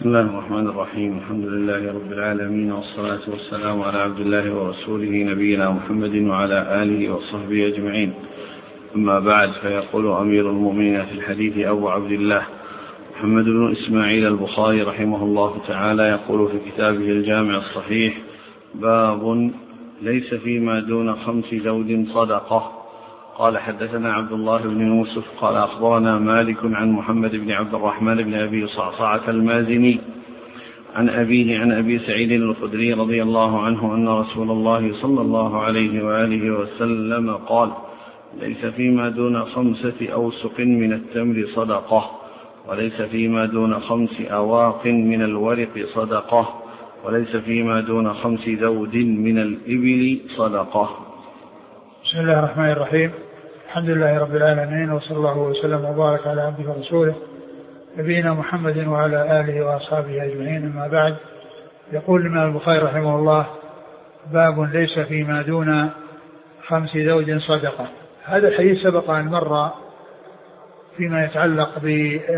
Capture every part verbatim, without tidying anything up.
بسم الله الرحمن الرحيم. الحمد لله رب العالمين، والصلاة والسلام على عبد الله ورسوله نبينا محمد وعلى آله وصحبه أجمعين. أما بعد، فيقول أمير المؤمنين في الحديث أبو عبد الله محمد بن إسماعيل البخاري رحمه الله تعالى، يقول في كتابه الجامع الصحيح: باب ليس فيما دون خمس زوج صدقة. قال: حدثنا عبد الله بن يوسف قال أخبرنا مالك عن محمد بن عبد الرحمن بن أبي صعصعة المازني عن أبيه عن أبي سعيد الخدري رضي الله عنه أن رسول الله صلى الله عليه وآله وسلم قال: ليس فيما دون خمسة أوسق من التمر صدقة، وليس فيما دون خمس أواق من الورق صدقة، وليس فيما دون خمس ذود من الإبل صدقة. بسم الله الرحمن الرحيم. الحمد لله رب العالمين، وصلى الله وسلم وبارك على عبده ورسوله نبينا محمد وعلى آله وأصحابه أجمعين. أما بعد، يقول الإمام البخاري رحمه الله: باب ليس فيما دون خمس زوج صدقة. هذا الحديث سبق أن مر فيما يتعلق ب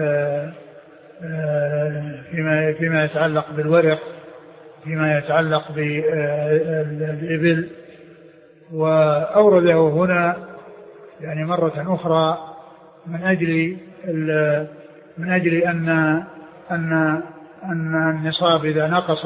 فيما فيما يتعلق بالورق، فيما يتعلق بالإبل، وأورده هنا يعني مرة أخرى من أجل من أجل أن أن أن النصاب إذا نقص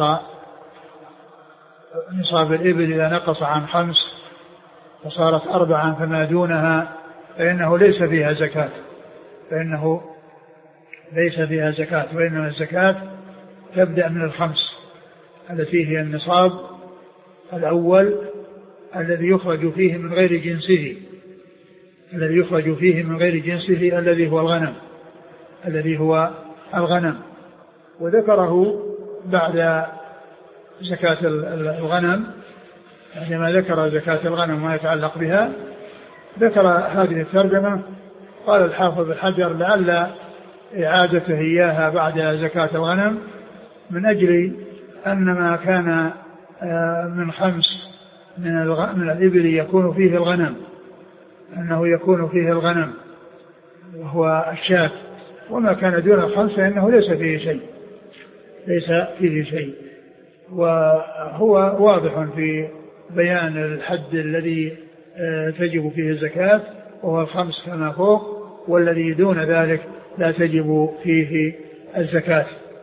نصاب الإبل إذا نقص عن خمس وصارت أربعا فما دونها فإنه ليس فيها زكاة فإنه ليس فيها زكاة وإنما الزكاة تبدأ من الخمس التي هي النصاب الأول الذي يخرج فيه من غير جنسه الذي يخرج فيه من غير جنسه الذي هو الغنم الذي هو الغنم وذكره بعد زكاة الغنم. عندما ذكر زكاة الغنم وما يتعلق بها ذكر هذه الترجمة. قال الحافظ بن حجر: لعل إعادته إياها بعد زكاة الغنم من أجل أن ما كان من خمس من الإبل يكون فيه الغنم أنه يكون فيه الغنم وهو الشاة، وما كان دون الخمس فإنه ليس فيه شيء ليس فيه شيء وهو واضح في بيان الحد الذي تجب فيه الزكاة، وهو الخمس كما فوق، والذي دون ذلك لا تجب فيه الزكاة.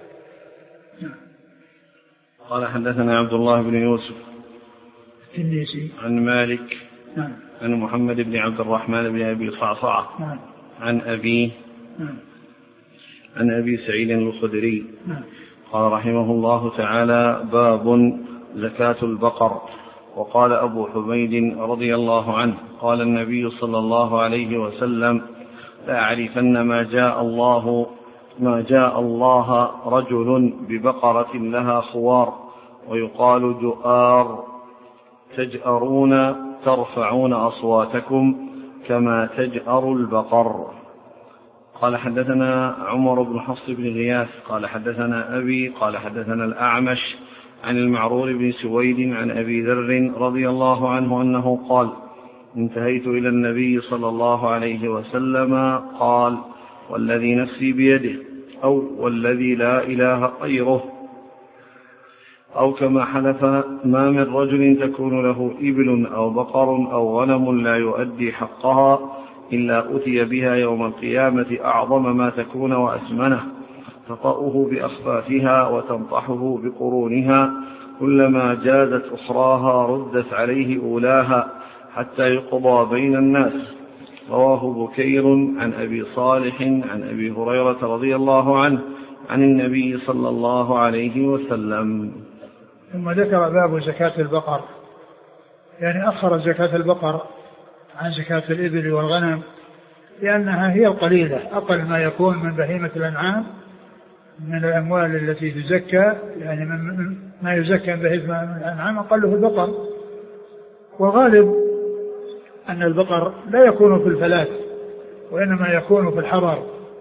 قال: حدثنا عبد الله بن يوسف التنيسي عن مالك نعم. عن محمد بن عبد الرحمن بن أبي صعصعة نعم. عن أبيه نعم. عن أبي سعيد الخدري نعم. قال رحمه الله تعالى: باب زكاة البقر. وقال أبو حميد رضي الله عنه: قال النبي صلى الله عليه وسلم: لأعرفن ما جاء الله ما جاء الله رجل ببقرة لها خوار ويقال جؤار تجأرون ترفعون أصواتكم كما تجأر البقر. قال: حدثنا عمر بن حفص بن غياث قال حدثنا أبي قال حدثنا الأعمش عن المعرور بن سويد عن أبي ذر رضي الله عنه أنه قال: انتهيت إلى النبي صلى الله عليه وسلم قال: والذي نفسي بيده أو والذي لا إله غيره، أو كما حلف: ما من رجل تكون له إبل أو بقر أو غنم لا يؤدي حقها إلا أتي بها يوم القيامة أعظم ما تكون وأثمنه، تطأه بأخفافها وتنطحه بقرونها، كلما جازت أخراها ردت عليه أولاها حتى يقضى بين الناس. رواه بكير عن أبي صالح عن أبي هريرة رضي الله عنه عن النبي صلى الله عليه وسلم. ثم ذكر باب زكاة البقر، يعني أخر زكاة البقر عن زكاة الإبل والغنم لأنها هي القليلة، أقل ما يكون من بهيمة الأنعام من الأموال التي تزكى، يعني من ما يزكى من بهيمة الأنعام أقله البقر. والغالب أن البقر لا يكون في الفلاة وإنما يكون في الحضر،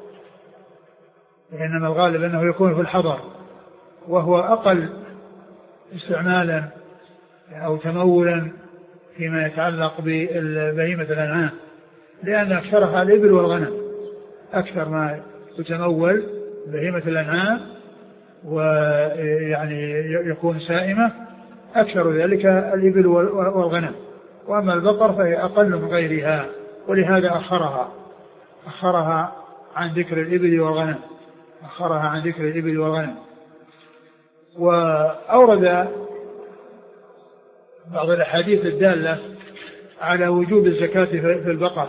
وإنما الغالب أنه يكون في الحضر، وهو أقل استعمالا أو تمولا فيما يتعلق ببهيمة الأنعام، لأن أكثرها الإبل والغنم، أكثر ما يتمول بهيمة الأنعام ويعني يكون سائمة أكثر ذلك الإبل والغنم، وأما البقر فهي أقل من غيرها، ولهذا أخرها أخرها عن ذكر الإبل والغنم أخرها عن ذكر الإبل والغنم. وأورد بعض الأحاديث الدالة على وجوب الزكاة في البقر،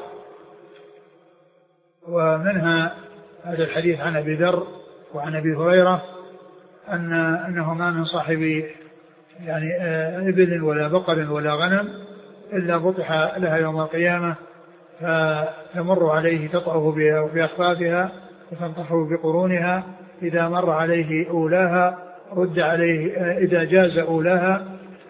ومنها هذا الحديث عن أبي ذر وعن أبي هريرة أن أنه ما من صاحب يعني إبل ولا بقر ولا غنم إلا بطح لها يوم القيامة فتمر عليه تطأه بأخفافها وتنطحه بقرونها، إذا مر عليه أولاها رد عليه، إذا جاز أولاها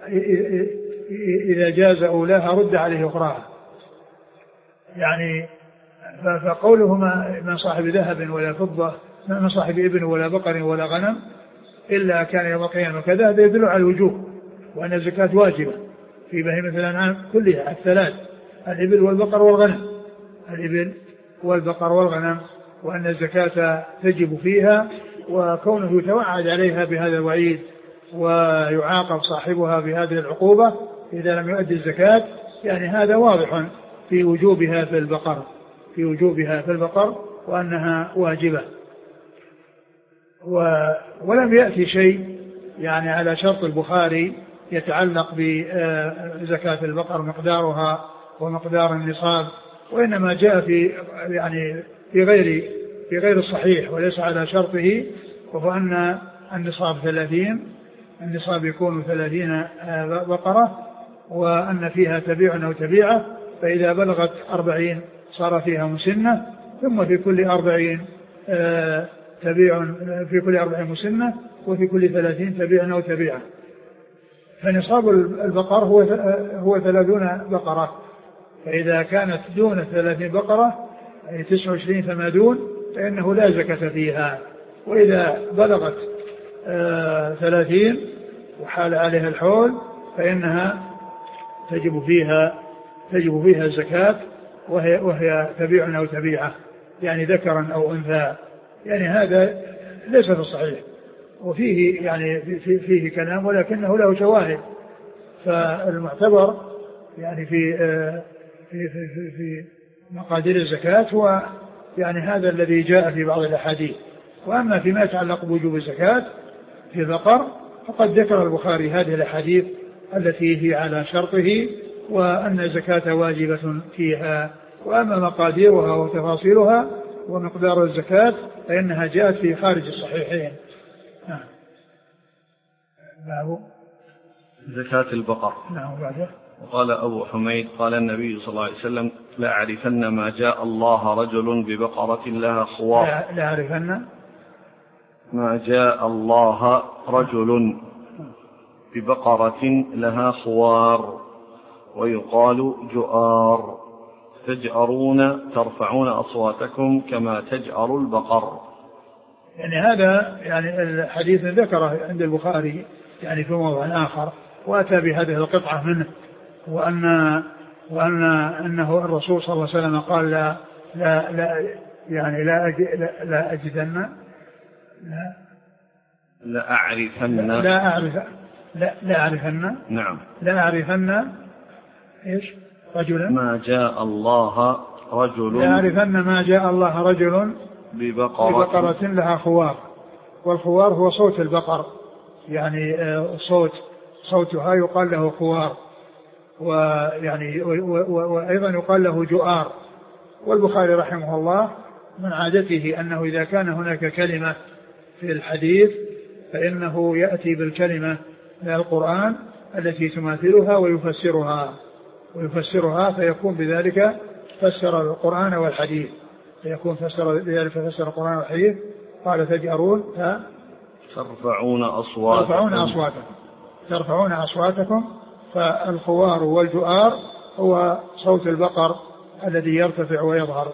إذا جاز أولاها رد عليه أخراها. يعني فقوله من صاحب ذهب ولا فضة، من صاحب ابن ولا بقر ولا غنم إلا كان يوم القيامة كذا، هذا يدل على الوجوب وأن الزكاة واجبة في بهيمة الأنعام كلها الثلاث، الإبل والبقر والغنم الإبل والبقر والغنم وأن الزكاة تجب فيها، وكونه يتوعد عليها بهذا الوعيد ويعاقب صاحبها بهذه العقوبة إذا لم يؤدي الزكاة، يعني هذا واضح في وجوبها في البقر في وجوبها في البقر وأنها واجبة. ولم يأتي شيء يعني على شرط البخاري يتعلق بزكاة البقر مقدارها ومقدار النصاب، وإنما جاء في يعني في غير في غير الصحيح وليس على شرطه، وهو أن النصاب ثلاثين النصاب يكون ثلاثين بقرة، وأن فيها تبيع أو تبيعة، فإذا بلغت أربعين صار فيها مسنة، ثم في كل أربعين تبيع في كل أربعين مسنة، وفي كل ثلاثين تبيع أو تبيعة. فنصاب البقر هو هو ثلاثون بقرة، فإذا كانت دون ثلاثين بقرة أي تسعة وعشرين فما دون فإنه لا زكاة فيها، وإذا بلغت ثلاثين وحال عليها الحول فإنها تجب فيها تجب فيها الزكاة، وهي وهي تبيع أو تبيعة، يعني ذكرا أو أنثى. يعني هذا ليس في الصحيح، وفيه يعني فيه, فيه كلام ولكنه له شواهد. فالمعتبر يعني في في في, في, في مقادير الزكاة هو يعني هذا الذي جاء في بعض الأحاديث. وأما فيما يتعلق بوجوب الزكاة في البقر فقد ذكر البخاري هذه الأحاديث التي هي على شرطه، وأن الزكاة واجبة فيها. وأما مقاديرها وتفاصيلها ومقدار الزكاة فإنها جاءت في خارج الصحيحين. نعم. باب زكاة البقر. نعم. بعده وقال أبو حميد قال النبي صلى الله عليه وسلم لأعرفن ما جاء الله رجل ببقرة لها خوار. لأعرفن ما جاء الله رجل ببقرة لها خوار ويقال جؤار تجأرون ترفعون أصواتكم كما تجأر البقر. يعني هذا يعني الحديث ذكره عند البخاري يعني في موضع آخر، وأتى بهذه القطعة منه، وأن وأن أنه الرسول صلى الله عليه وسلم قال لا لا, لا يعني لا أجد لا, لا أجدن لا لا أعرفن لا أعرف لا لا أعرفن نعم لا أعرفن إيش رجلا ما جاء الله رجل لا أعرفن ما جاء الله رجل ببقرة, ببقرة لها خوار. والخوار هو صوت البقر، يعني صوت صوتها يقال له خوار، ويعني وأيضا يقال له جؤار. والبخاري رحمه الله من عادته أنه إذا كان هناك كلمة في الحديث فإنه يأتي بالكلمة من القرآن التي تماثلها ويفسرها ويفسرها فيكون بذلك فسر القرآن والحديث فيكون فسر بذلك فسر القرآن والحديث. قال تجأرون ترفعون أصواتكم ترفعون أصواتكم ترفعون أصواتكم فالخوار والجؤار هو صوت البقر الذي يرتفع ويظهر.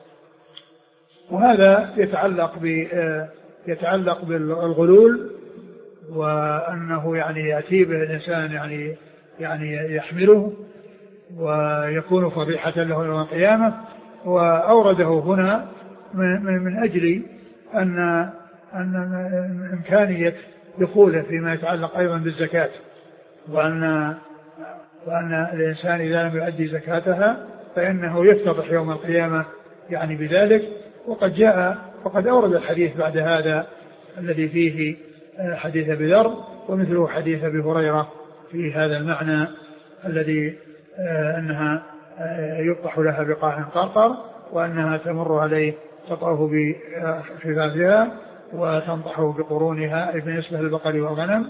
وهذا يتعلق ب يتعلق بالغلول، وأنه يعني يأتي به الإنسان يعني يعني يحمله ويكون فضيحة له يوم القيامة. وأورده هنا من, من أجل أن أن إمكانية دخوله فيما يتعلق أيضا بالزكاة، وأن وأن الإنسان إذا لم يؤدي زكاتها فإنه يفتضح يوم القيامة يعني بذلك. وقد جاء وقد أورد الحديث بعد هذا الذي فيه حديث أبي ذر ومثله حديث أبي هريرة في هذا المعنى الذي أنها يطرح لها بقاع قرقر وأنها تمر عليه تطأه بخفافها وتنطحه بقرونها أي بالنسبة للبقر والغنم.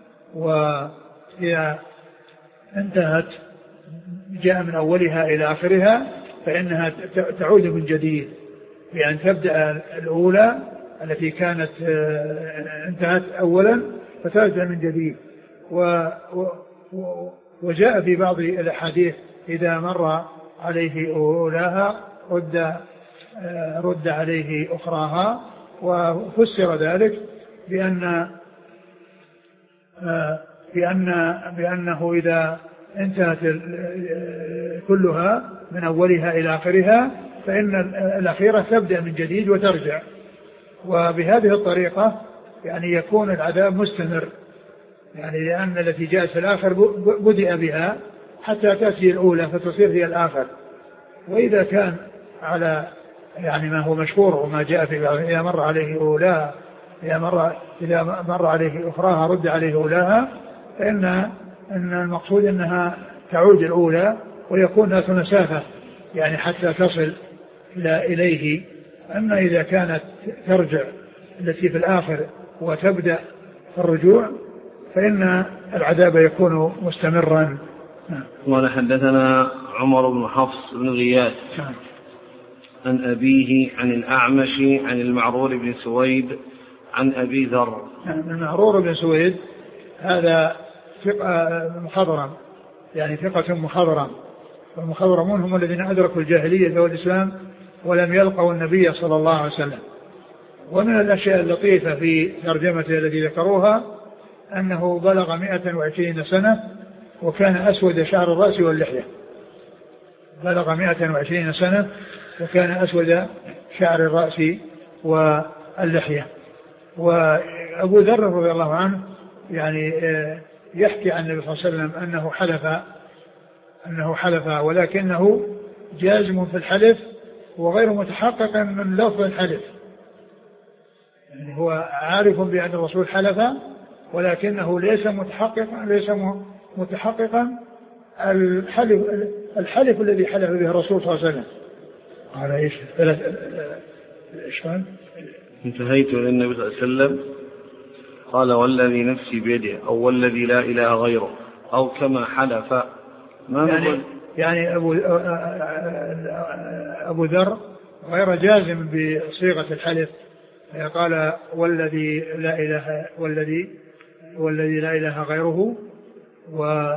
وإذا انتهت جاء من أولها إلى آخرها فإنها تعود من جديد بأن تبدأ الأولى التي كانت انتهت أولا فترجع من جديد. وجاء في بعض الأحاديث إذا مر عليه أولاها رد رد عليه أخراها، وفسر ذلك بأن بأن بأنه إذا انتهت كلها من أولها إلى آخرها فإن الأخيرة تبدأ من جديد وترجع. وبهذه الطريقة يعني يكون العذاب مستمر، يعني لأن التي جاءت في الآخر بدأ بها حتى تأتي الأولى فتصير هي الآخر. وإذا كان على يعني ما هو مشهور وما جاء في إذا مر عليه أولاها إذا مر إذا مر عليه أخراها رد عليه أولاها، فإن أن المقصود أنها تعود الأولى ويكون ذات مسافة يعني حتى تصل إليه. أما إذا كانت ترجع التي في الآخر وتبدأ الرجوع فإن العذاب يكون مستمرا. قال حدثنا عمر بن حفص بن غياث عن أبيه عن الأعمش عن المعرور بن سويد عن أبي ذر. المعرور بن سويد هذا ثقة مخضرم، يعني ثقة مخضرم، والمخضرمون هم الذين أدركوا الجاهلية والإسلام ولم يلقوا النبي صلى الله عليه وسلم. ومن الأشياء اللطيفة في ترجمته التي ذكروها أنه بلغ مئة وعشرين سنة وكان أسود شعر الرأس واللحية. بلغ مئة وعشرين سنة وكان أسود شعر الرأس واللحية. وأبو ذر رضي الله عنه يعني يحكي عن النبي صلى الله عليه وسلم أنه حلف أنه حلف ولكنه جازم في الحلف وغير متحقق من لفظ الحلف، يعني هو عارف بأن الرسول حلف ولكنه ليس متحققا ليس متحققا الحلف الحلف الذي حلف به الرسول صلى الله عليه وسلم. على ايش ثلاث اشكال انتهيت الى النبي صلى الله عليه وسلم قال والذي نفسي بيده او والذي لا اله غيره او كما حلف. ما يعني نقول يعني ابو ابو ذر غير جازم بصيغه الحلف، قال والذي لا اله والذي والذي لا اله غيره و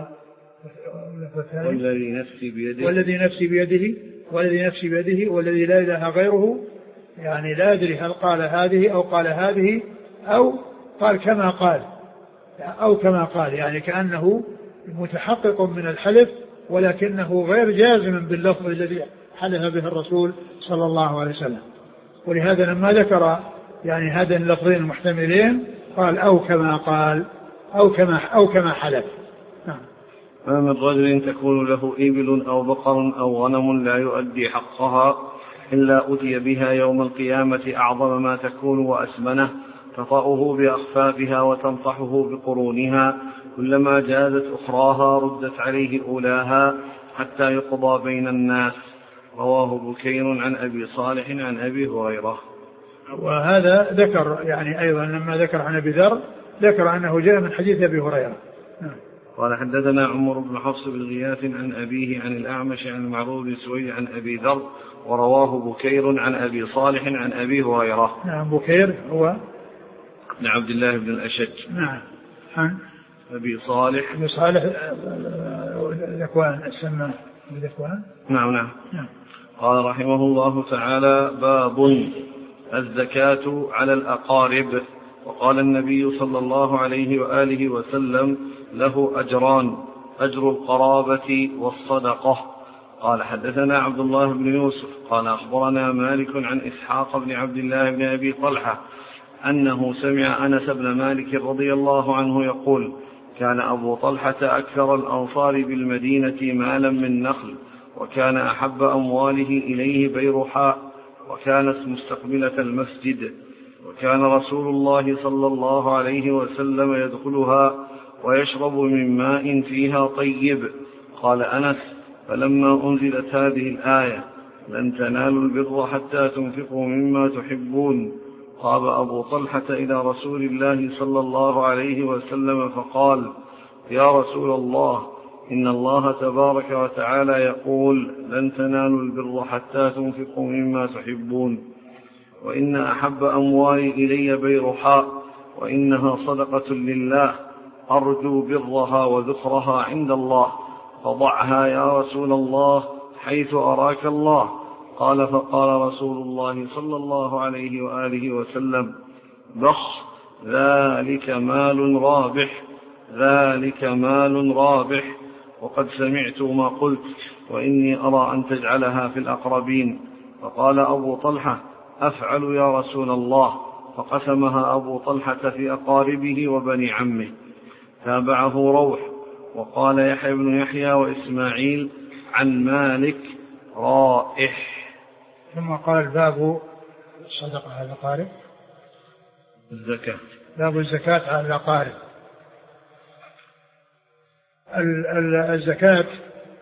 والذي نفسي بيده والذي نفسي بيده والذي نفسي بيده والذي لا اله غيره. يعني لا أدري هل قال هذه أو قال هذه أو قال كما قال أو كما قال، يعني كأنه متحقق من الحلف ولكنه غير جازم باللفظ الذي حلف به الرسول صلى الله عليه وسلم. ولهذا لما ذكر يعني هذين اللفظين المحتملين قال أو كما قال أو كما أو كما حلف. نعم. ما من رجل تكون له إبل أو بقر أو غنم لا يؤدي حقها إلا أتي بها يوم القيامة أعظم ما تكون وأسمنه تطأه بأخفافها وتنطحه بقرونها كلما جازت أخراها ردت عليه أولاها حتى يقضى بين الناس. رواه بكير عن أبي صالح عن أبي هريرة. وهذا ذكر يعني أيضا لما ذكر عن أبي ذر ذكر أنه جاء من حديث أبي هريرة. قال حدثنا عمر بن حفص بن غياث عن أبيه عن الأعمش عن المعروف بن سويد عن أبي ذر ورواه بكير عن أبي صالح عن أبي هريرة. نعم. بكير هو بن عبد الله بن الأشج. نعم. عن أبي صالح أبي صالح ذكوان السمان ذكوان. نعم نعم. نعم. قال رحمه الله تعالى باب الزكاة على الأقارب. وقال النبي صلى الله عليه وآله وسلم له أجران أجر القرابة والصدقة. قال حدثنا عبد الله بن يوسف قال أخبرنا مالك عن إسحاق بن عبد الله بن أبي طلحة أنه سمع أنس بن مالك رضي الله عنه يقول: كان أبو طلحة أكثر الأنصار بالمدينة مالا من نخل، وكان أحب أمواله إليه بيرحاء، وكانت مستقبلة المسجد، وكان رسول الله صلى الله عليه وسلم يدخلها ويشرب من ماء فيها طيب. قال أنس: فلما أنزلت هذه الآية: لن تنالوا البر حتى تنفقوا مما تحبون، قام أبو طلحة إلى رسول الله صلى الله عليه وسلم فقال: يا رسول الله، إن الله تبارك وتعالى يقول: لن تنالوا البر حتى تنفقوا مما تحبون، وإن أحب أموالي إلي بيرحاء، وإنها صدقة لله، أرجو برها وذخرها عند الله، فضعها يا رسول الله حيث أراك الله. قال: فقال رسول الله صلى الله عليه وآله وسلم: بخ، ذلك مال رابح، ذلك مال رابح، وقد سمعت ما قلت، وإني أرى أن تجعلها في الأقربين. فقال أبو طلحة: أفعل يا رسول الله. فقسمها أبو طلحة في أقاربه وبني عمه. تابعه روح. وقال يحيى بن يحيى وإسماعيل عن مالك: رائح. ثم قال: باب الصدقة على الأقارب، الزكاة. باب الزكاة على الأقارب. الزكاة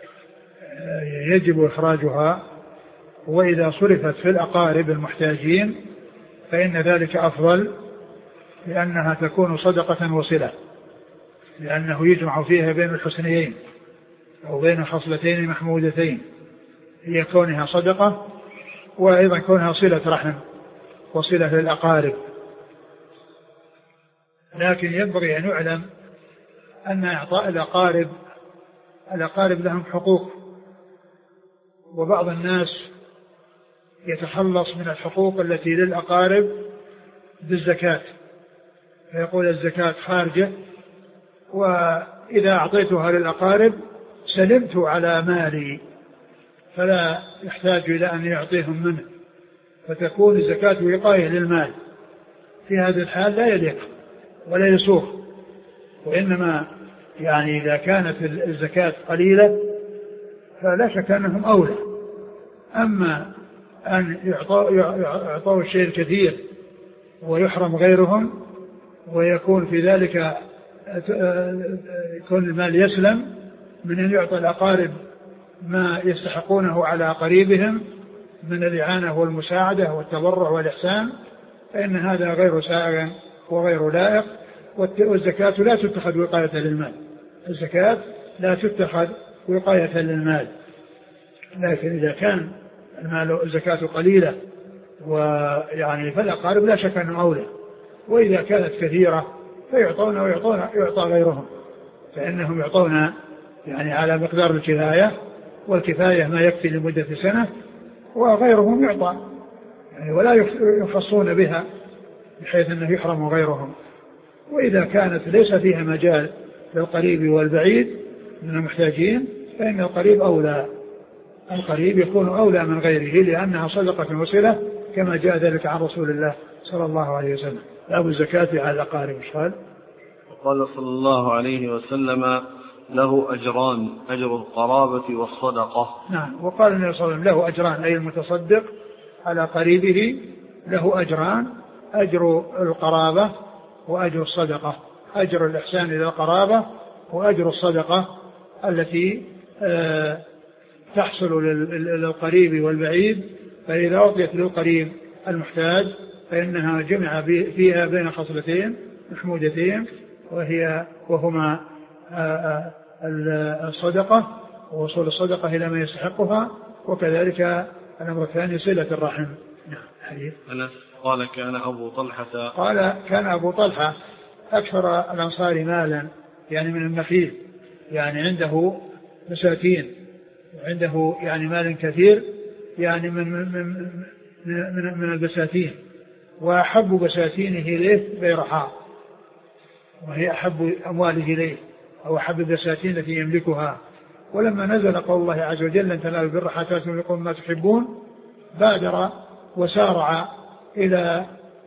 يجب إخراجها، وإذا صرفت في الأقارب المحتاجين فإن ذلك أفضل، لأنها تكون صدقة وصلة، لأنه يجمع فيها بين الحسنيين أو بين خصلتين محمودتين، هي كونها صدقة وأيضا كونها صلة رحم وصلة للأقارب. لكن ينبغي أن يعلم أن إعطاء الأقارب الأقارب لهم حقوق، وبعض الناس يتخلص من الحقوق التي للأقارب بالزكاة، فيقول الزكاة خارجة، وإذا أعطيتها للأقارب سلمت على مالي، فلا يحتاج إلى أن يعطيهم منه، فتكون الزكاة وقاية للمال. في هذا الحال لا يليق ولا يسوق، وإنما يعني إذا كانت الزكاة قليلة فلا شك أنهم أولى. أما أن يعطوا الشيء الكثير ويحرم غيرهم، ويكون في ذلك يكون المال يسلم من أن يعطي الأقارب ما يستحقونه على قريبهم من الإعانة والمساعدة والتبرع والإحسان، فإن هذا غير سائغ وغير لائق. والزكاة لا تتخذ وقاية للمال، الزكاة لا تتخذ وقاية للمال. لكن إذا كان المال الزكاة قليلة ويعني فالأقارب لا شك أنه أولى، وإذا كانت كثيرة فيعطون ويعطون يعطى غيرهم، فإنهم يعطون يعني على مقدار الكفاية، والكفاية ما يكفي لمدة سنة، وغيرهم يعطى يعني ولا يخصون بها بحيث أنه يحرم غيرهم. وإذا كانت ليس فيها مجال للقريب والبعيد من المحتاجين فإن القريب أولى، القريب يكون أولى من غيره، لأنها صدقة وصلة كما جاء ذلك عن رسول الله صلى الله عليه وسلم. باب الزكاة على الأقارب. قال وقال صلى الله عليه وسلم: له أجران، أجر القرابة والصدقة. نعم. وقال النبي صلى الله عليه وسلم: له أجران، أي المتصدق على قريبه له أجران: أجر القرابة وأجر الصدقة، أجر الإحسان إلى القرابة وأجر الصدقة التي آه تحصل للقريب والبعيد. فإذا أعطيت للقريب المحتاج فإنها جمع فيها بين خصلتين محمودتين، وهي وهما الصدقة ووصول الصدقة إلى ما يستحقها، وكذلك الأمر الثاني صلة الرحم. حديث أنس قال: كان أبو طلحة قال كان أبو طلحة أكثر الأنصار مالا، يعني من النخيل، يعني عنده مساكين وعنده يعني مال كثير، يعني من من من من, من البساتين، وأحب بساتينه إليه بيرحاء، وهي أحب أمواله إليه أو أحب البساتين التي يملكها. ولما نزل قول الله عز وجل: لن تنالوا البر حتى تنفقوا مما تحبون، بادر وسارع إلى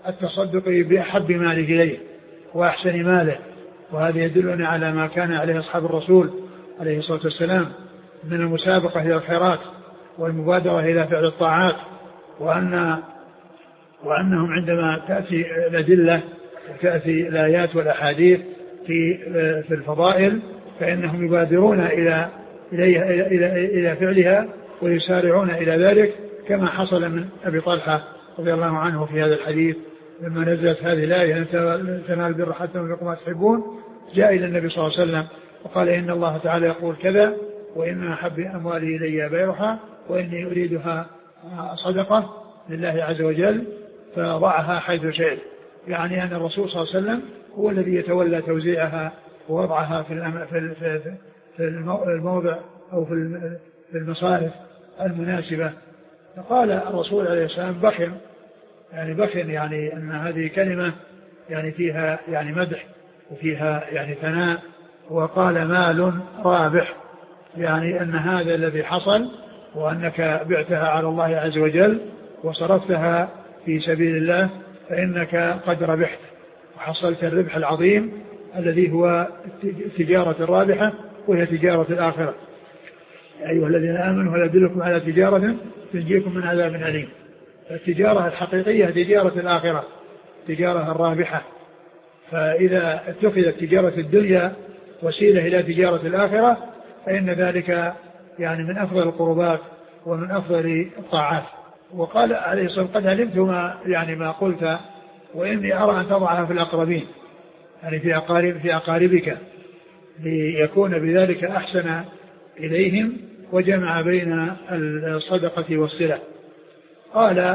التصدق بأحب ماله إليه وأحسن ماله. وهذا يدلنا على ما كان عليه أصحاب الرسول عليه الصلاة والسلام من المسابقة إلى الخيرات والمبادرة إلى فعل الطاعات، وأن وأنهم عندما تأتي الأدلة وتأتي الآيات والأحاديث في في الفضائل فإنهم يبادرون إلى إلى إلى إلى فعلها ويسارعون إلى ذلك، كما حصل من أبي طلحة رضي الله عنه في هذا الحديث لما نزلت هذه الآية لن تنالوا البر حتى تنفقوا ما تحبون، جاء إلى النبي صلى الله عليه وسلم وقال إن الله تعالى يقول كذا وإن أحب أموالي إلي بيعها وإني أريدها صدقة لله عز وجل فضعها حيث شئت، يعني أن الرسول صلى الله عليه وسلم هو الذي يتولى توزيعها ووضعها في في الموضع أو في المصارف المناسبة. فقال الرسول عليه السلام بخل، يعني بخل يعني أن هذه كلمة يعني فيها يعني مدح وفيها يعني ثناء، وقال مال رابح، يعني أن هذا الذي حصل وأنك بعتها على الله عز وجل وصرفتها في سبيل الله فإنك قد ربحت وحصلت الربح العظيم الذي هو التجارة الرابحة وهي تجارة الآخرة. أيها الذين آمنوا هل أدلكم على تجارة تنجيكم من عذاب أليم. التجارة الحقيقية تجارة الآخرة، تجارة الرابحة. فإذا اتخذت تجارة الدنيا وسيلة إلى تجارة الآخرة فإن ذلك يعني من أفضل القربات ومن أفضل الطاعات. وقال عليه الصلاة والسلام قد علمت ما يعني ما قلت وإني أرى أن تضعها في الأقربين، يعني في أقارب في أقاربك ليكون بذلك أحسن إليهم وجمع بين الصدقة والصلة. قال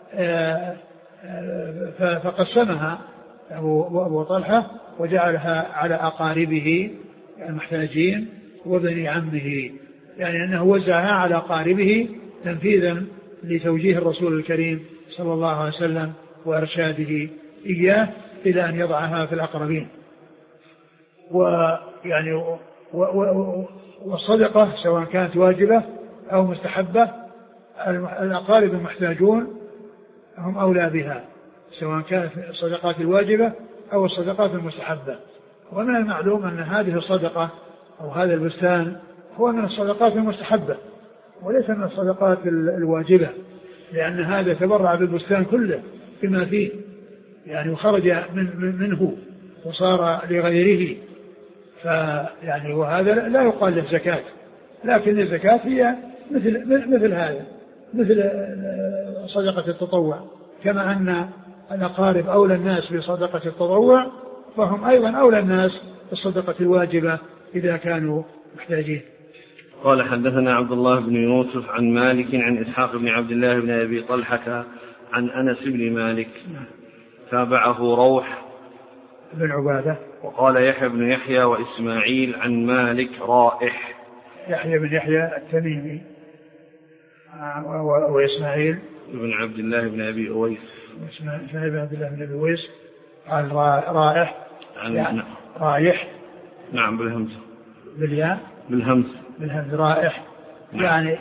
فقسمها أبو طلحة وجعلها على أقاربه المحتاجين وبني عمه، يعني أنه وزعها على أقاربه تنفيذا لتوجيه الرسول الكريم صلى الله عليه وسلم وإرشاده إياه إلى أن يضعها في الأقربين. ويعني والصدقة سواء كانت واجبة أو مستحبة الأقارب المحتاجون هم أولى بها، سواء كانت الصدقات الواجبة أو الصدقات المستحبة. ومن المعلوم أن هذه الصدقة أو هذا البستان هو من الصدقات المستحبة وليس من الصدقات الواجبة، لأن هذا تبرع بالبستان كله بما فيه، يعني وخرج من منه وصار لغيره، فيعني وهذا لا يقال له زكاة، لكن الزكاة هي مثل مثل هذا، مثل صدقة التطوع، كما أن الأقارب أولى الناس بصدقة التطوع فهم أيضا أولى الناس بالصدقة الواجبة إذا كانوا محتاجين. قال حدثنا عبد الله بن يوسف عن مالك عن إسحاق بن عبد الله بن أبي طلحة عن أنس بن مالك تابعه روح بن عبادة. وقال يحيى بن يحيى وإسماعيل عن مالك رائح. يحيى بن يحيى التميمي وإسماعيل بن عبد الله بن أبي أويس إسماعيل بن عبد الله بن أبي أويس عن رائح عن يعني رايح نعم بالهمز بالياء بالهمز بالهمز رائح نعم. يعني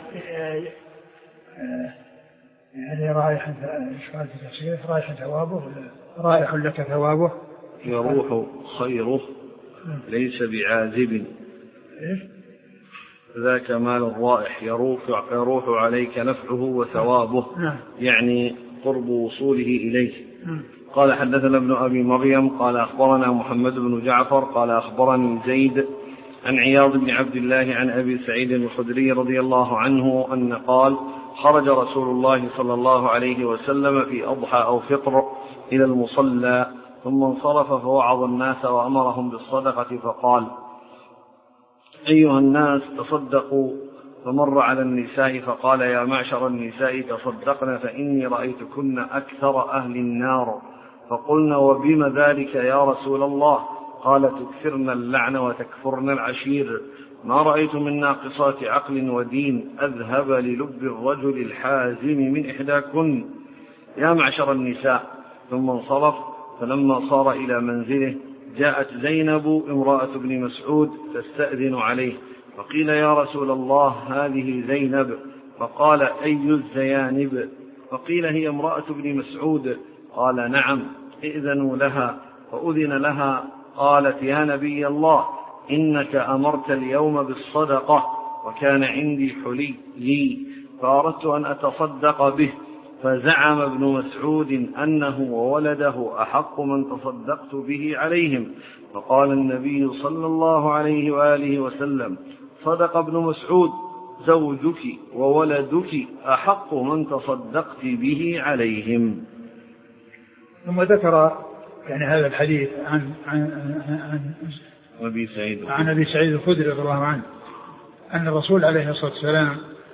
يعني رائح ايش قال في تفسيره رائح ثوابه رائح لك ثوابه يروح خيره ليس بعازب إيش؟ ذاك مال الرائح يروح, يروح عليك نفعه وثوابه نعم. يعني قرب وصوله إليه. نعم. قال حدثنا ابن أبي مريم قال أخبرنا محمد بن جعفر قال أخبرني زيد عن عياض بن عبد الله عن أبي سعيد الخدري رضي الله عنه أن قال خرج رسول الله صلى الله عليه وسلم في أضحى أو فطر إلى المصلى ثم انصرف فوعظ الناس وأمرهم بالصدقة فقال أيها الناس تصدقوا، فمر على النساء فقال يا معشر النساء تصدقن فإني رأيتكن أكثر أهل النار. فقلنا وبما ذلك يا رسول الله؟ قال تكثرن اللعن وتكفرن العشير، ما رأيت من ناقصات عقل ودين أذهب للب الرجل الحازم من إحداكن. يا معشر النساء. ثم انصرف، فلما صار إلى منزله جاءت زينب امرأة ابن مسعود تستأذن عليه، فقيل يا رسول الله هذه زينب، فقال أي الزيانب؟ فقيل هي امرأة ابن مسعود، قال نعم ائذنوا لها. فأذن لها. قالت يا نبي الله إنك أمرت اليوم بالصدقة وكان عندي حلي لي فأردت أن أتصدق به، فزعم ابن مسعود أنه وولده أحق من تصدقت به عليهم. فقال النبي صلى الله عليه وآله وسلم صدق ابن مسعود زوجك وولدك أحق من تصدقت به عليهم. ثم ذكر يعني هذا الحديث عن عن عن أبي سعيد عن أبي سعيد الخدري رضي الله عنه أن الرسول عليه الصلاة والسلام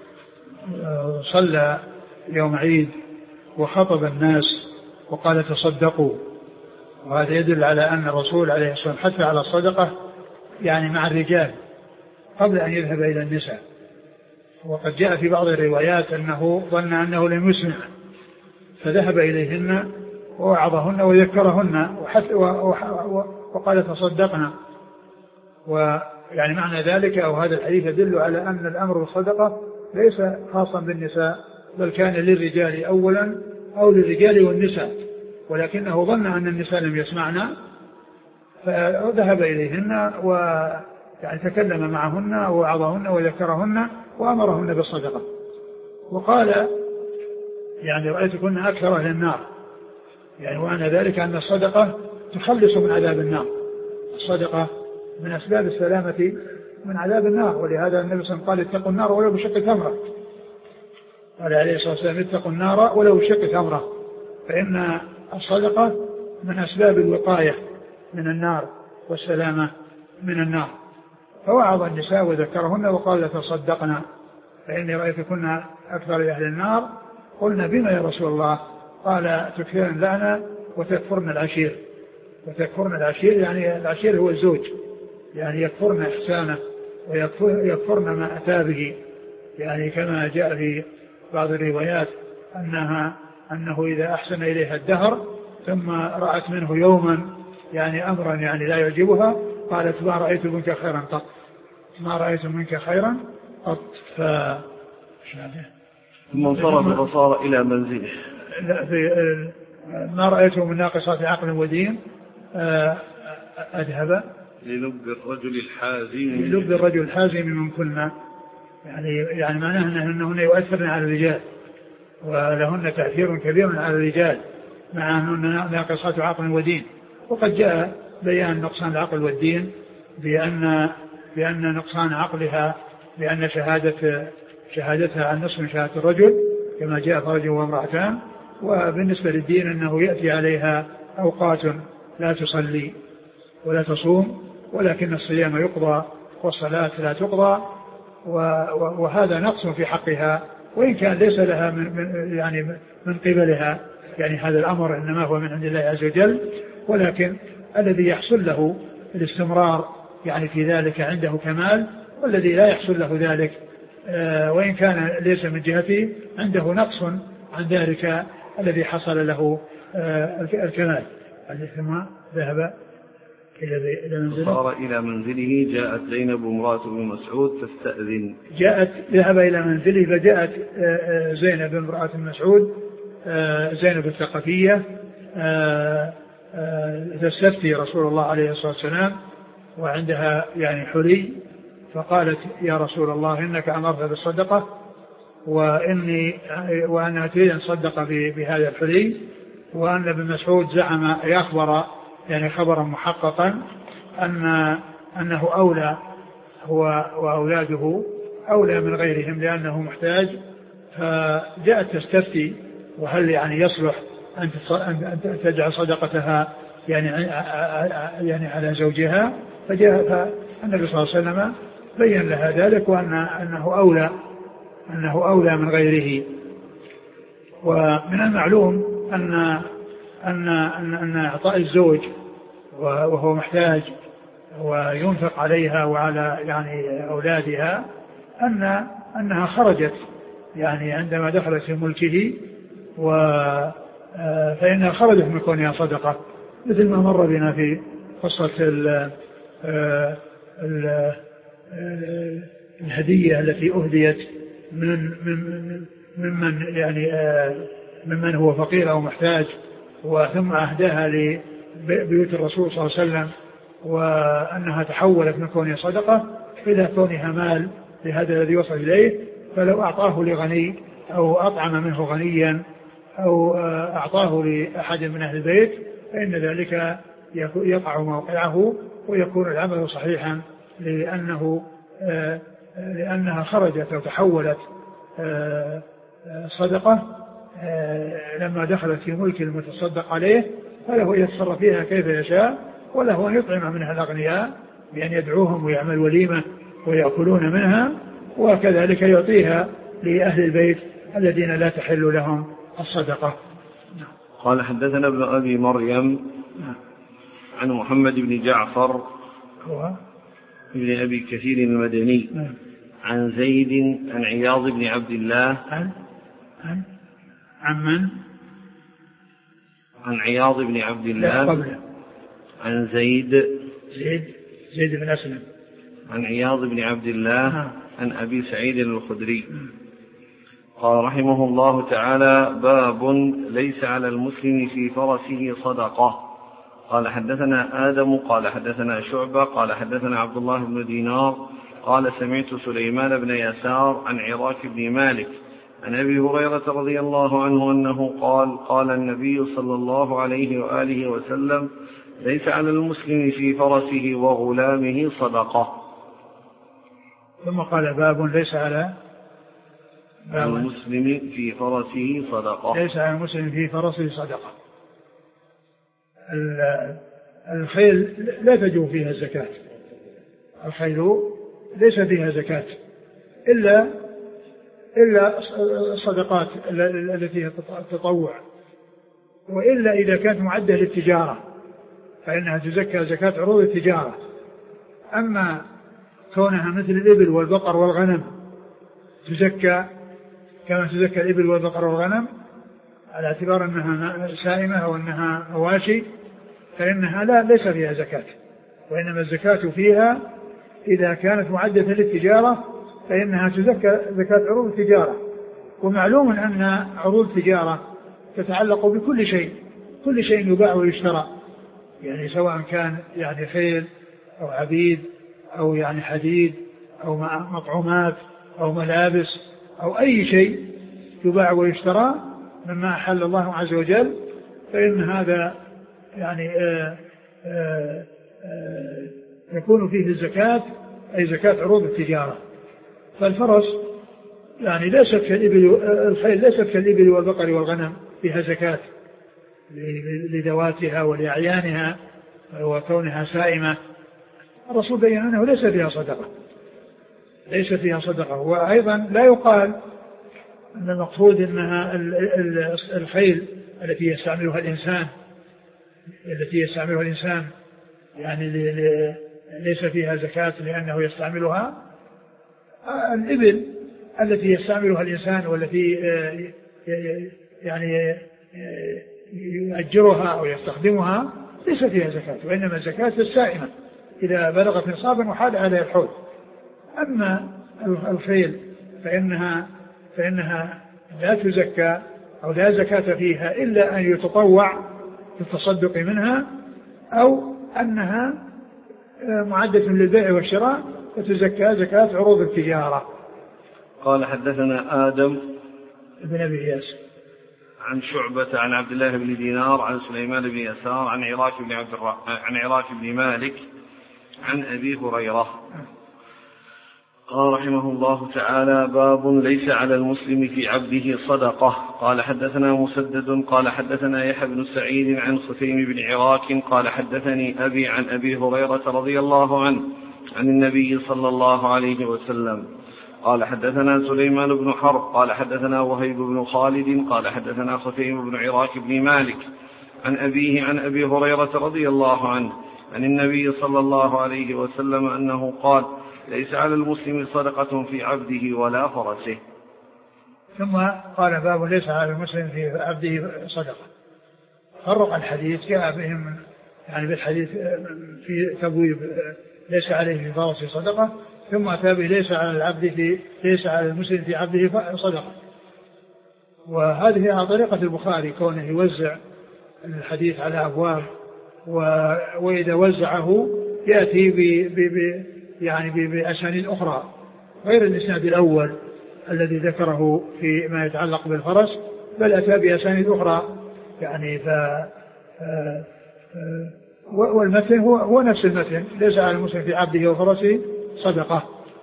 صلى يوم عيد وخطب الناس وقال تصدقوا، وهذا يدل على أن الرسول عليه الصلاة والسلام حث على الصدقة يعني مع الرجال قبل أن يذهب إلى النساء. وقد جاء في بعض الروايات أنه ظن أنه لم يسمع فذهب إليهن ووعظهن وذكرهن وحث وقال تصدقنا. ويعني معنى ذلك أو هذا الحديث يدل على أن الأمر بالصدقة ليس خاصا بالنساء بل كان للرجال أولا أو للرجال والنساء، ولكنه ظن أن النساء لم يسمعنا فذهب إليهن ويعني تكلم معهن ووعظهن وذكرهن وأمرهن بالصدقة. وقال يعني رأيتكن أكثر أهل النار، يعني وأنا ذلك أن الصدقة تخلص من عذاب النار، الصدقة من أسباب السلامة من عذاب النار. ولهذا النبي صلى الله عليه وسلم قال اتقوا النار ولو بشق تمرة، قال عليه الصلاة والسلام اتقوا النار ولو بشق تمرة، فإن الصدقة من أسباب الوقاية من النار والسلامة من النار. فوعظ النساء وذكرهن وقال تصدقنا فإني رأيتكن أكثر أهل النار. قلنا بما يا رسول الله؟ قال تكثرن لعنة وتكفرن العشير. وتكفرن العشير يعني العشير هو الزوج، يعني يكفرن إحسانه ويكفرن ما أتى به، يعني كما جاء في بعض الروايات أنها أنه إذا أحسن إليها الدهر ثم رأت منه يوما يعني أمرا يعني لا يعجبها قالت ما رأيت منك خيرا قط، ما رأيت منك خيرا قط. ف ثم انصرف فصار إلى منزله. لا في ما رأيته من ناقصات عقل ودين أذهب للب الرجل الحازم للب الرجل الحازم من كنا، يعني يعني معناه أنهن يؤثرن على الرجال ولهن تأثير كبير على الرجال مع أنهن ناقصات عقل ودين. وقد جاء بيان نقصان العقل والدين بأن بأن نقصان عقلها بأن شهادة شهادتها عن نصف من شهادة الرجل كما جاء فرج وامرأتان. وبالنسبة للدين أنه يأتي عليها أوقات لا تصلي ولا تصوم ولكن الصيام يقضى والصلاة لا تقضى، وهذا نقص في حقها وإن كان ليس لها من يعني من قبلها يعني هذا الأمر إنما هو من عند الله عز وجل، ولكن الذي يحصل له الاستمرار يعني في ذلك عنده كمال، والذي لا يحصل له ذلك وإن كان ليس من جهته عنده نقص عن ذلك الذي حصل له الكمال. ثم ذهب إلى منزله صار إلى منزله. جاءت زينب امرأة بن مسعود تستأذن. جاءت ذهب إلى منزله فجاءت زينب امرأة بن مسعود زينب الثقفية تستفتي رسول الله عليه الصلاة والسلام وعندها يعني حلي، فقالت يا رسول الله إنك أمرت بالصدقة وإني وأنا أريد أن صدق بهذا الحلي، وأن ابن مسعود زعم يخبر يعني خبرا محققا أن أنه أولى هو وأولاده أولى من غيرهم لأنه محتاج. فجاءت تستفتي وهل يعني يصلح أن تجعل صدقتها يعني يعني على زوجها، فجاء النبي صلى الله عليه وسلم بين لها ذلك وأن أنه أولى أنه أولى من غيره. ومن المعلوم أن أن أن أن إعطاء الزوج وهو محتاج وينفق عليها وعلى يعني أولادها أن أنها خرجت يعني عندما دخلت في ملكه، و فإنها خرجت من كونها صدقة، مثل ما مر بنا في قصة ال ال الهدية التي أهديت من ممن يعني ممن هو فقير أو محتاج وثم أهداها لبيوت الرسول صلى الله عليه وسلم، وأنها تحولت من كونها صدقة إلى كونها مال لهذا الذي وصل إليه. فلو أعطاه لغني أو أطعم منه غنيا أو أعطاه لأحد من أهل البيت فإن ذلك يقع موقعه ويكون العمل صحيحا، لأنه لأنها خرجت أو تحولت صدقة لما دخلت في ملك المتصدق عليه، فله يتصرف فيها كيف يشاء، وله أن يطعم منها الأغنياء بأن يدعوهم ويعمل وليمة ويأكلون منها، وكذلك يعطيها لأهل البيت الذين لا تحل لهم الصدقة. قال حدثنا ابن أبي مريم عن محمد بن جعفر ابن أبي كثير المدني عن زيد عن عياض بن عبد الله عن عن عن من؟ عن عياض بن عبد الله قبله. عن زيد زيد زيد بن أسلم عن عياض بن عبد الله آه. عن أبي سعيد الخدري قال رحمه الله تعالى: باب ليس على المسلم في فرسه صدقة. قال حدثنا آدم قال حدثنا شعبة قال حدثنا عبد الله بن دينار قال سمعت سليمان بن يسار عن عراك بن مالك عن أبي هريرة رضي الله عنه أنه قال: قال النبي صلى الله عليه وآله وسلم: ليس على المسلم في فرسه وغلامه صدقة. ثم قال: باب ليس على المسلم في فرسه صدقة. ليس على المسلم في فرسه صدقة. الخيل لا تجب فيها الزكاة، الخيل ليس فيها زكاة إلا إلا الصدقات التي تطوع، وإلا إذا كانت معدة للتجارة فإنها تزكى زكاة عروض التجارة. أما كونها مثل الإبل والبقر والغنم تزكى كما تزكى الإبل والبقر والغنم على اعتبار أنها سائمة أو أنها مواشي، فإنها لا ليس فيها زكاة، وإنما الزكاة فيها إذا كانت معدة للتجارة فإنها تزكى زكاة عروض التجارة. ومعلوم أن عروض التجارة تتعلق بكل شيء، كل شيء يباع ويشترى، يعني سواء كان يعني خيل أو عبيد أو يعني حديد أو مطعومات أو ملابس أو أي شيء يباع ويشترى مما أحل الله عز وجل، فإن هذا يعني آآ آآ آآ يكون فيه الزكاة، أي زكاة عروض التجارة. فالفرس يعني ليست كالإبل، الخيل ليست كالإبل والبقر والغنم فيها زكاة لذواتها ولأعيانها وكونها سائمة. الرسول بين أنه ليس فيها صدقة، ليس فيها صدقة. وأيضا لا يقال أن المقصود أنها الخيل التي يستعملها الإنسان التي يستعملها الإنسان يعني ليس فيها زكاة لأنه يستعملها. الإبل التي يستعملها الإنسان والتي يعني يؤجرها أو يستخدمها ليس فيها زكاة، وإنما الزكاة السائمة إذا بلغت نصابا وحال عليها الحول. أما الخيل فإنها فإنها لا تزكى أو لا زكاة فيها إلا أن يتطوع في التصدق منها، أو أنها معدة للبيع والشراء فتزكى زكاة عروض التجارة. قال حدثنا آدم بن أبي إياس عن شعبة عن عبد الله بن دينار عن سليمان بن يسار عن عراك بن عبد الر... عن عراك بن مالك عن أبي هريرة قال رحمه الله تعالى: باب ليس على المسلم في عبده صدقة. قال حدثنا مسدد قال حدثنا يحيى بن سعيد عن خثيم بن عراك قال حدثني أبي عن أبي هريرة رضي الله عنه عن النبي صلى الله عليه وسلم قال حدثنا سليمان بن حرب قال حدثنا وهيب بن خالد قال حدثنا خثيم بن عراك بن مالك عن أبيه عن أبي هريرة رضي الله عنه عن النبي صلى الله عليه وسلم أنه قال: ليس على المسلم صدقة في عبده ولا فرسه. ثم قال: باب ليس على المسلم في عبده صدقة. فرق الحديث، جاء بهم يعني بالحديث في تبويب ليس عليه في فرسه صدقة، ثم أتى به ليس على العبد في ليس على المسلم في عبده صدقة. وهذه على طريقة البخاري، كونه يوزع الحديث على أبواب، وإذا وزعه يأتي ب ب يعني بأسانيد أخرى غير الإسناد الأول الذي ذكره في ما يتعلق بالفرس، بل أتى بأسانيد أخرى يعني ف والمتن هو, هو نفس المتن: ليس على المسلم في عبده وفرسه صدقة.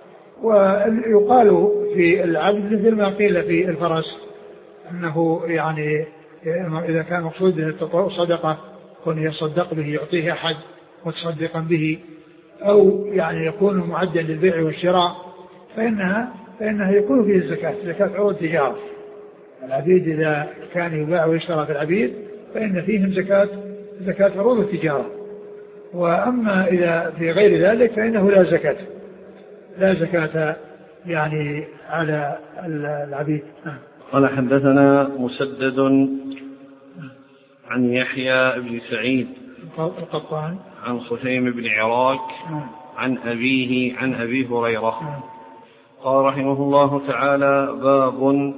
ويقال في العبد مثل ما قيل في الفرس، أنه يعني إذا كان مقصود التطوع صدقة كن يصدق به يعطيه أحد متصدقا به، أو يعني يكون معدا للبيع والشراء، فإنها فإنها يكون فيه الزكاة، زكاة عروض التجارة. العبيد إذا كان يباع ويشترى في العبيد فإن فيهم زكاة زكاة عروض التجارة. وأما إذا في غير ذلك فإنه لا زكاة لا زكاة يعني على العبيد. قال حدثنا مسدد عن يحيى بن سعيد القطان عن خثيم بن عراك عن أبيه عن أبي هريرة قال رحمه الله تعالى: باب.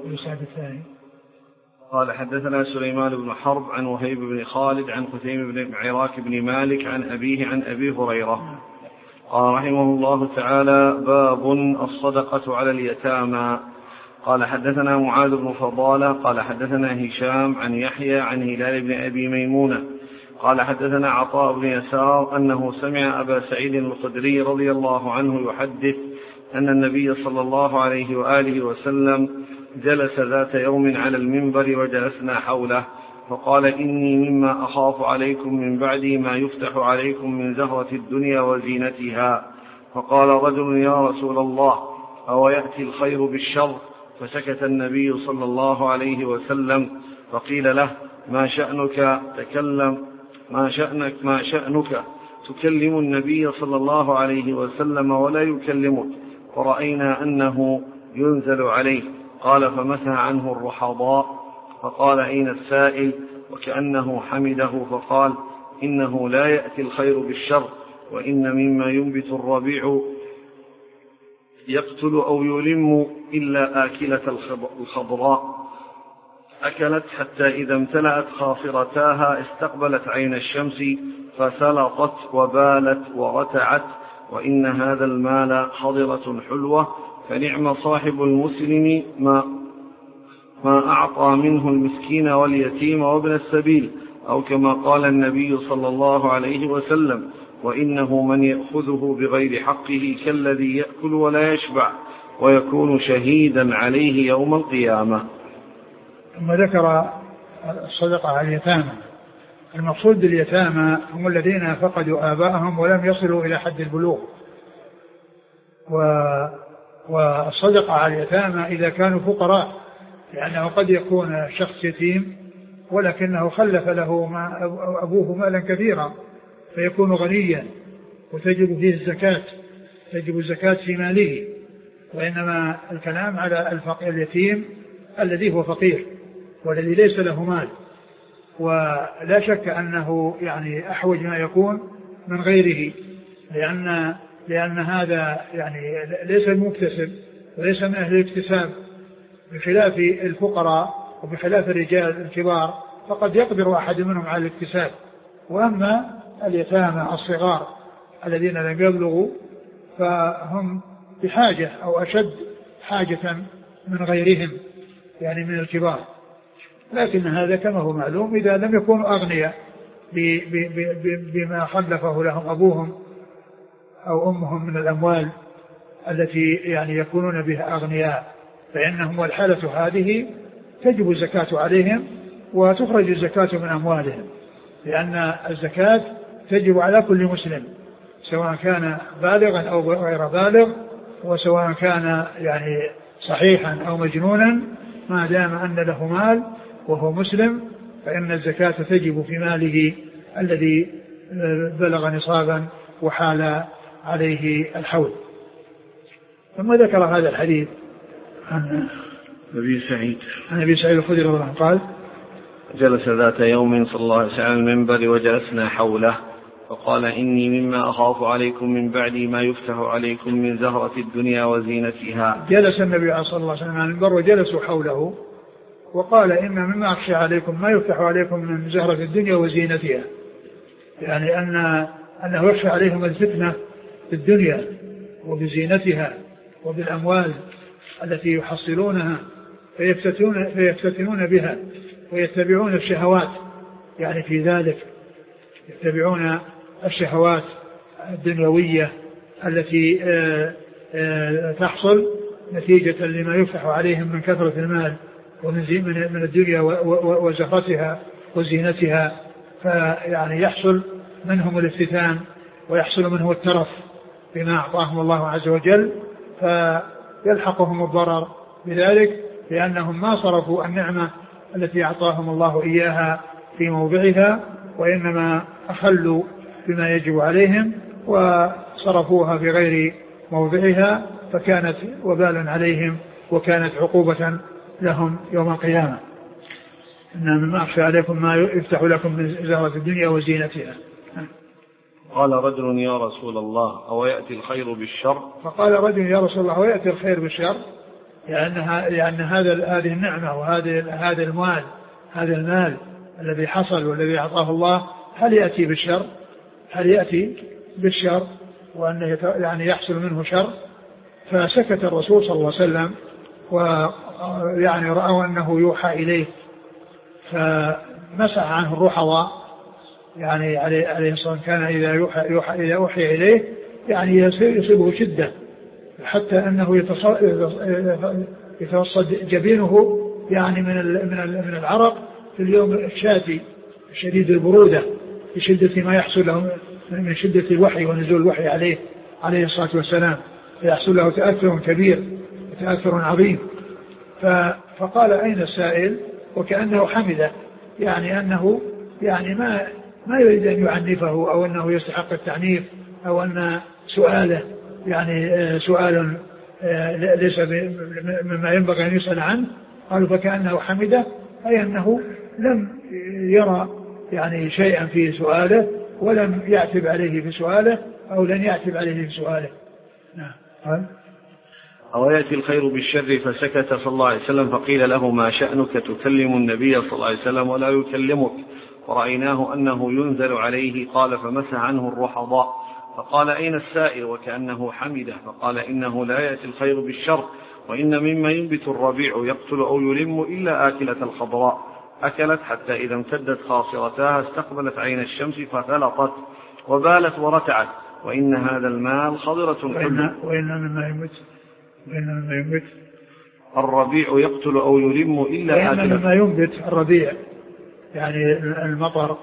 قال حدثنا سليمان بن حرب عن وهيب بن خالد عن خثيم بن عراك بن مالك عن أبيه عن أبي هريرة قال رحمه الله تعالى: باب الصدقة على اليتامى. قال حدثنا معاذ بن فضالة قال حدثنا هشام عن يحيى عن هلال بن أبي ميمونة قال حدثنا عطاء بن يسار أنه سمع أبا سعيد الخدري رضي الله عنه يحدث أن النبي صلى الله عليه وآله وسلم جلس ذات يوم على المنبر وجلسنا حوله فقال: إني مما أخاف عليكم من بعدي ما يفتح عليكم من زهرة الدنيا وزينتها. فقال رجل: يا رسول الله، أو يأتي الخير بالشر؟ فسكت النبي صلى الله عليه وسلم فقيل له: ما شأنك تكلم ما شأنك ما شأنك تكلم النبي صلى الله عليه وسلم ولا يكلمك، ورأينا أنه ينزل عليه. قال: فمسح عنه الرحضاء فقال: أين السائل؟ وكأنه حمده فقال: إنه لا يأتي الخير بالشر، وإن مما ينبت الربيع يقتل أو يلم إلا آكلة الخضراء، أكلت حتى إذا امتلأت خاصرتاها استقبلت عين الشمس فسلطت وبالت ورتعت، وإن هذا المال خضرة حلوة، فنعم صاحب المسلم ما, ما أعطى منه المسكين واليتيم وابن السبيل، أو كما قال النبي صلى الله عليه وسلم: وإنه من يأخذه بغير حقه كالذي يأكل ولا يشبع، ويكون شهيدا عليه يوم القيامة. ثم ذكر الصدقة على اليتامى. المقصود باليتامى هم الذين فقدوا آباءهم ولم يصلوا إلى حد البلوغ، والصدقة على اليتامى إذا كانوا فقراء، لأنه قد يكون شخص يتيم ولكنه خلف له ما أبوه مالا كثيرا فيكون غنيا وتجب فيه الزكاة، تجب الزكاة في ماله. وإنما الكلام على الفقير اليتيم الذي هو فقير والذي ليس له مال، ولا شك أنه يعني أحوج ما يكون من غيره، لأن لأن هذا يعني ليس المكتسب وليس من أهل الاكتساب، بخلاف الفقراء وبخلاف الرجال الكبار فقد يقدر أحد منهم على الاكتساب. وأما اليتامى الصغار الذين لم يبلغوا فهم بحاجة أو أشد حاجة من غيرهم يعني من الكبار، لكن هذا كما هو معلوم إذا لم يكونوا أغنياء بما خلفه لهم أبوهم أو أمهم من الأموال التي يعني يكونون بها أغنياء، فإنهم والحالة هذه تجب الزكاة عليهم وتخرج الزكاة من أموالهم، لأن الزكاة تجب على كل مسلم سواء كان بالغا أو غير بالغ، وسواء كان يعني صحيحا أو مجنونا، ما دام أن له مال وهو مسلم فإن الزكاة تجب في ماله الذي بلغ نصابا وحال عليه الحول. ثم ذكر هذا الحديث عن أبي سعيد عن أبي سعيد الخدري رضي الله عنه قال: جلس ذات يوم صلى الله عليه وسلم على المنبر وجلسنا حوله فقال: إني مما أخاف عليكم من بعدي ما يفتح عليكم من زهرة الدنيا وزينتها. جلس النبي صلى الله عليه وسلم على المنبر وجلسوا حوله، وقال إن مما أخشى عليكم ما يفتح عليكم من زهرة الدنيا وزينتها، يعني أن أنه يخشى عليهم الفتنة في الدنيا وبزينتها وبالأموال التي يحصلونها فيفتتنون, فيفتتنون بها ويتبعون الشهوات، يعني في ذلك يتبعون الشهوات الدنيوية التي تحصل نتيجة لما يفتح عليهم من كثرة المال ومن من الدنيا وزخرتها وزينتها، فيعني يحصل منهم الافتتان ويحصل منهم الترف بما أعطاهم الله عز وجل، فيلحقهم الضرر بذلك لأنهم ما صرفوا النعمة التي أعطاهم الله إياها في موضعها، وإنما أخلوا بما يجب عليهم وصرفوها في غير موضعها، فكانت وبالا عليهم وكانت عقوبة لهم يوم القيامة. إن مما أخشى عليكم ما يفتح لكم من زهرة الدنيا وزينتها. قال رجل يا رسول الله أو يأتي الخير بالشر؟ فقال رجل يا رسول الله ويأتي الخير بالشر، لأن يعني هذا هذه النعمة وهذا هذا المال هذا المال الذي حصل والذي أعطاه الله هل يأتي بالشر؟ هل يأتي بالشر وأنه يعني يحصل منه شر؟ فسكت الرسول صلى الله عليه وسلم، ويعني رأوا أنه يوحى إليه فمسح عنه الرحضاء، يعني عليه الصلاة والسلام كان إذا يوحى, يوحى إذا أوحي إليه يعني يصيبه شدة حتى أنه يتصد جبينه يعني من من العرق في اليوم الشاتي شديد البرودة بشدة ما يحصل له من شدة الوحي ونزول الوحي عليه عليه الصلاة والسلام، يحصل له تأثر كبير وتأثر عظيم. فقال أين السائل؟ وكأنه حمده، يعني أنه يعني ما ما يريد أن يعنفه أو أنه يستحق التعنيف أو أن سؤاله يعني سؤال ليس مما ينبغي أن يسأل عنه. قالوا فكأنه حمده، أي أنه لم يرى يعني شيئا في سؤاله ولم يعتب عليه في سؤاله أو لن يعتب عليه في سؤاله. نعم. أو يأتي الخير بالشر فسكت صلى الله عليه وسلم فقيل له ما شأنك تكلم النبي صلى الله عليه وسلم ولا يكلمك؟ ورأيناه أنه ينزل عليه. قال فمسح عنه الرحضاء. فقال أين السائل؟ وكأنه حمده. فقال إنه لا يأتي الخير بالشر، وإن مما ينبت الربيع يقتل أو يلم إلا آكلة الخضراء، أكلت حتى إذا امتدت خاصرتها استقبلت عين الشمس فثلطت وبالت ورتعت، وإن هذا المال خضرة حلوة. وإن مما ينبت وإن مما ينبت الربيع يقتل أو يلم إلا آكلة. وإن مما ينبت الربيع يعني المطر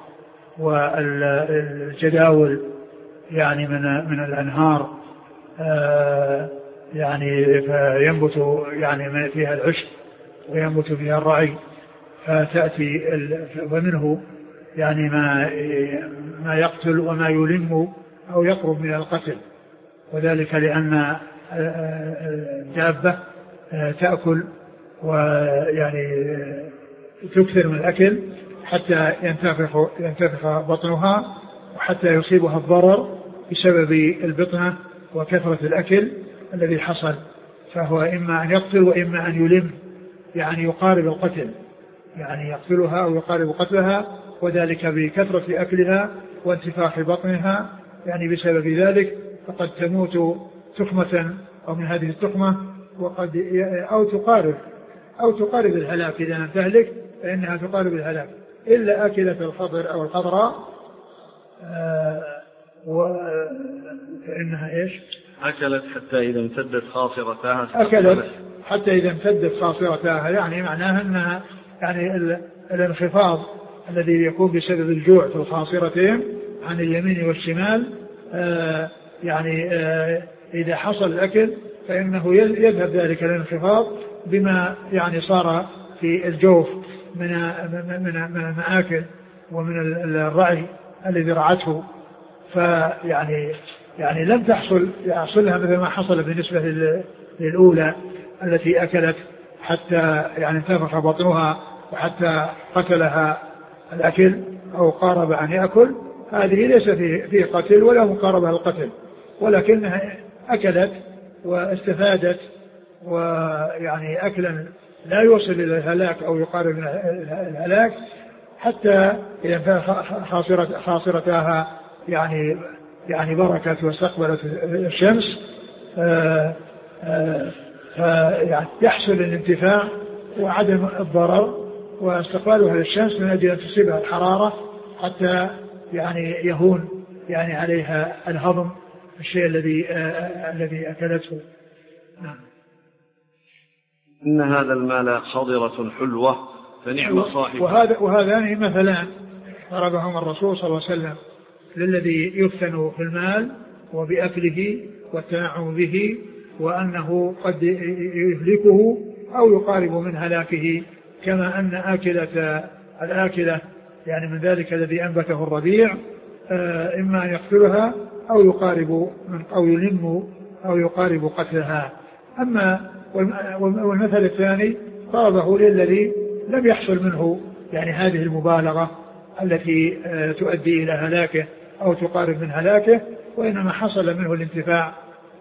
والجداول يعني من من الأنهار، آه يعني فينبت يعني فيها العشب وينبت فيها الرعي، فتأتي ومنه يعني ما ما يقتل وما يلم أو يقرب من القتل، وذلك لأن الدابة تأكل ويعني تكثر من الأكل حتى ينتفخ ينتفخ بطنها وحتى يصيبها الضرر بسبب البطنة وكثرة الأكل الذي حصل، فهو إما أن يقتل وإما أن يلم، يعني يقارب القتل، يعني يقتلها أو يقارب قتلها، وذلك بكثرة أكلها وانتفاخ بطنها، يعني بسبب ذلك فقد تموت تخمة أو من هذه التخمة وقد أو تقارب أو تقارب الهلاك. إذا لم تهلك فإنها تقارب الهلاك، إلا آكلة الخضر أو الخضراء آه فإنها إيش؟ أكلت حتى إذا امتدت خاصرتها أكلت حتى إذا امتدت خاصرتها، يعني معناها أنها يعني الانخفاض الذي يكون بسبب الجوع في الخاصرتين عن اليمين والشمال، آه يعني آه إذا حصل الأكل فإنه يذهب ذلك الانخفاض بما يعني صار في الجوف من من من المآكل ومن الرعي الذي رعته، فيعني يعني لم تحصل يحصلها مثل ما حصل بالنسبة للأولى التي أكلت حتى يعني انتفخ بطنها وحتى قتلها الأكل أو قارب أن يأكل. هذه ليس فيه قتل ولا مقاربة القتل، ولكنها أكلت واستفادت ويعني أكلا لا يوصل إلى الهلاك أو يقارب الهلاك، حتى إذا خاصرة خاصرتها يعني يعني بركت واستقبلت الشمس فيحصل الانتفاع وعدم الضرر، واستقبالها للشمس من أجل أن تصيبها الحرارة حتى يعني يهون يعني عليها الهضم الشيء الذي الذي أكلته. نعم. إن هذا المال خضرة حلوة فنعم صاحب. وهذا وهذان مثلان ضربهما الرسول صلى الله عليه وسلم للذي يفتن في المال وبأكله والتنعم به، وأنه قد يهلكه أو يقارب من هلاكه، كما أن آكلة الآكلة يعني من ذلك الذي أنبته الربيع إما أن يقتلها أو يقارب من أو يلم أو يقارب قتلها. أما والمثل الثاني ضربه للذي لم يحصل منه يعني هذه المبالغة التي تؤدي إلى هلاكه أو تقارب من هلاكه، وإنما حصل منه الانتفاع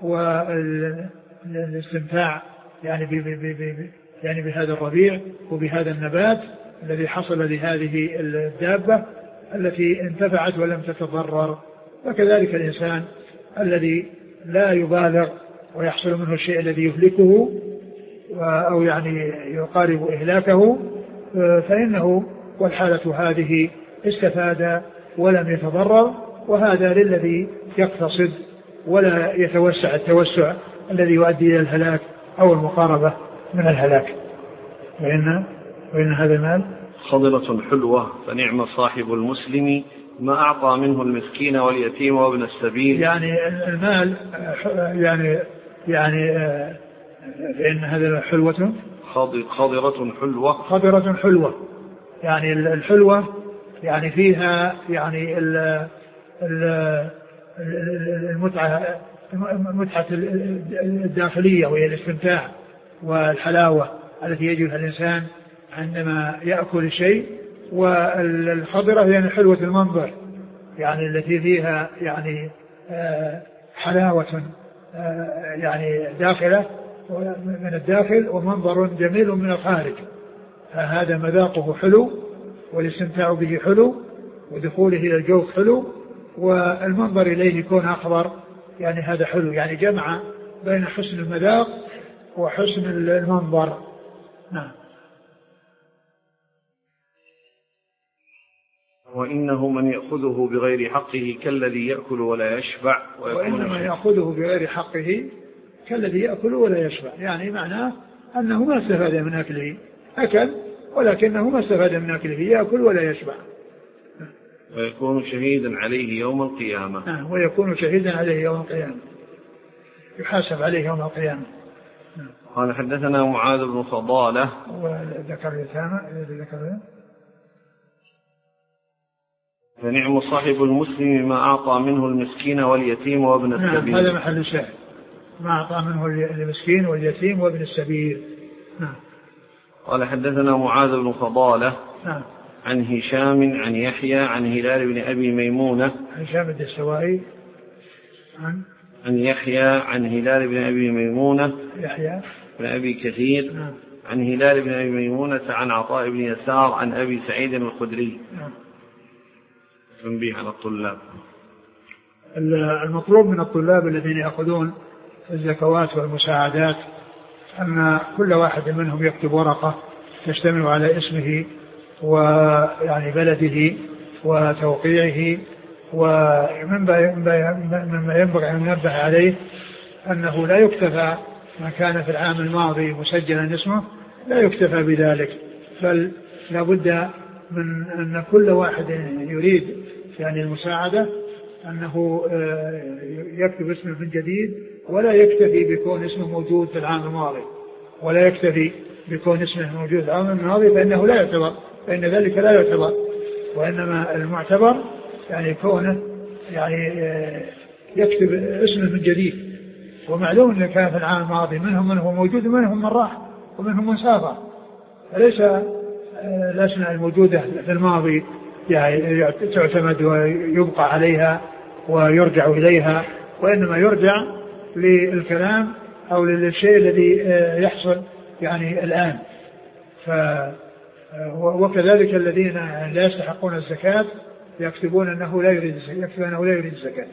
والاستمتاع يعني ب ب يعني بهذا الربيع وبهذا النبات الذي حصل لهذه الدابة التي انتفعت ولم تتضرر. وكذلك الإنسان الذي لا يبالغ ويحصل منه الشيء الذي يهلكه أو يعني يقارب إهلاكه، فإنه والحالة هذه استفاد ولم يتضرر، وهذا للذي يقتصد ولا يتوسع التوسع الذي يؤدي إلى الهلاك أو المقاربة من الهلاك. وإن, وإن هذا المال خضرة حلوة فنعم صاحب المسلم ما أعطى منه المسكين واليتيم وابن السبيل. يعني المال يعني يعني فإن هذا حلوة خضرة حلوة خضرة حلوة يعني الحلوة يعني فيها يعني المتعة المتعة الداخلية وهي الاستمتاع والحلاوة التي يجدها الإنسان عندما يأكل شيء، والخضرة يعني حلوة المنظر يعني التي فيها يعني حلاوة يعني داخلة من الداخل ومنظر جميل من الخارج، فهذا مذاقه حلو والاستمتاع به حلو ودخوله إلى الجوف حلو والمنظر إليه يكون أخضر، يعني هذا حلو، يعني جمع بين حسن المذاق وحسن المنظر. نعم. وإنه من يأخذه بغير حقه كالذي يأكل ولا يشبع. وإنما يأخذه بغير حقه كالذي يأكل ولا يشبع، يعني معناه أنه ما استفاد من أكله، أكل ولكنه ما استفاد من أكله، يأكل ولا يشبع. ويكون شهيدا عليه يوم القيامة. آه ويكون شهيدا عليه يوم القيامة، يحاسب عليه يوم القيامة. قال حدثنا معاذ بن فضالة وذكر اليتامى ذكر فنعم صاحب المسلم ما أعطى منه المسكين واليتيم وابن السبيل. هذا محل الشاهد، ما أعطى منه المسكين واليتيم وابن السبيل. نعم. قال حدثنا معاذ بن فضالة نعم. عن هشام عن يحيى عن هلال بن أبي ميمونة. هشام الدستوائي عن عن يحيى عن هلال بن أبي ميمونة يحيى بن أبي كثير. نعم. عن هلال بن أبي ميمونة عن عطاء بن يسار عن أبي سعيد الخدري. نعم. تنبيه على الطلاب. المطلوب من الطلاب الذين يأخذون الزكوات والمساعدات أن كل واحد منهم يكتب ورقة تشتمل على اسمه ويعني بلده وتوقيعه، ومما ينبغي أن ننبه عليه أنه لا يكتفى ما كان في العام الماضي مسجلا اسمه، لا يكتفى بذلك، بل لا بد من أن كل واحد يريد يعني المساعدة أنه يكتب اسمه من جديد، ولا يكتفي بكون اسمه موجود في العام الماضي، ولا يكتفي بكون اسمه موجود في العام الماضي فإنه لا يعتبر، فإن ذلك لا يعتبر، وإنما المعتبر يعني كونه يعني يكتب اسمه من جديد. ومعلوم أن كان في العام الماضي منهم من هو موجود ومنهم من راح ومنهم من سافر، فليس الأسماء الموجودة في الماضي يعني تعتمد ويبقى عليها ويرجع إليها، وإنما يرجع للكلام أو للشيء الذي يحصل يعني الآن، ف وكذلك الذين لا يستحقون الزكاة يكتبون أنه لا يريد يكتب أنه لا يريد الزكاة.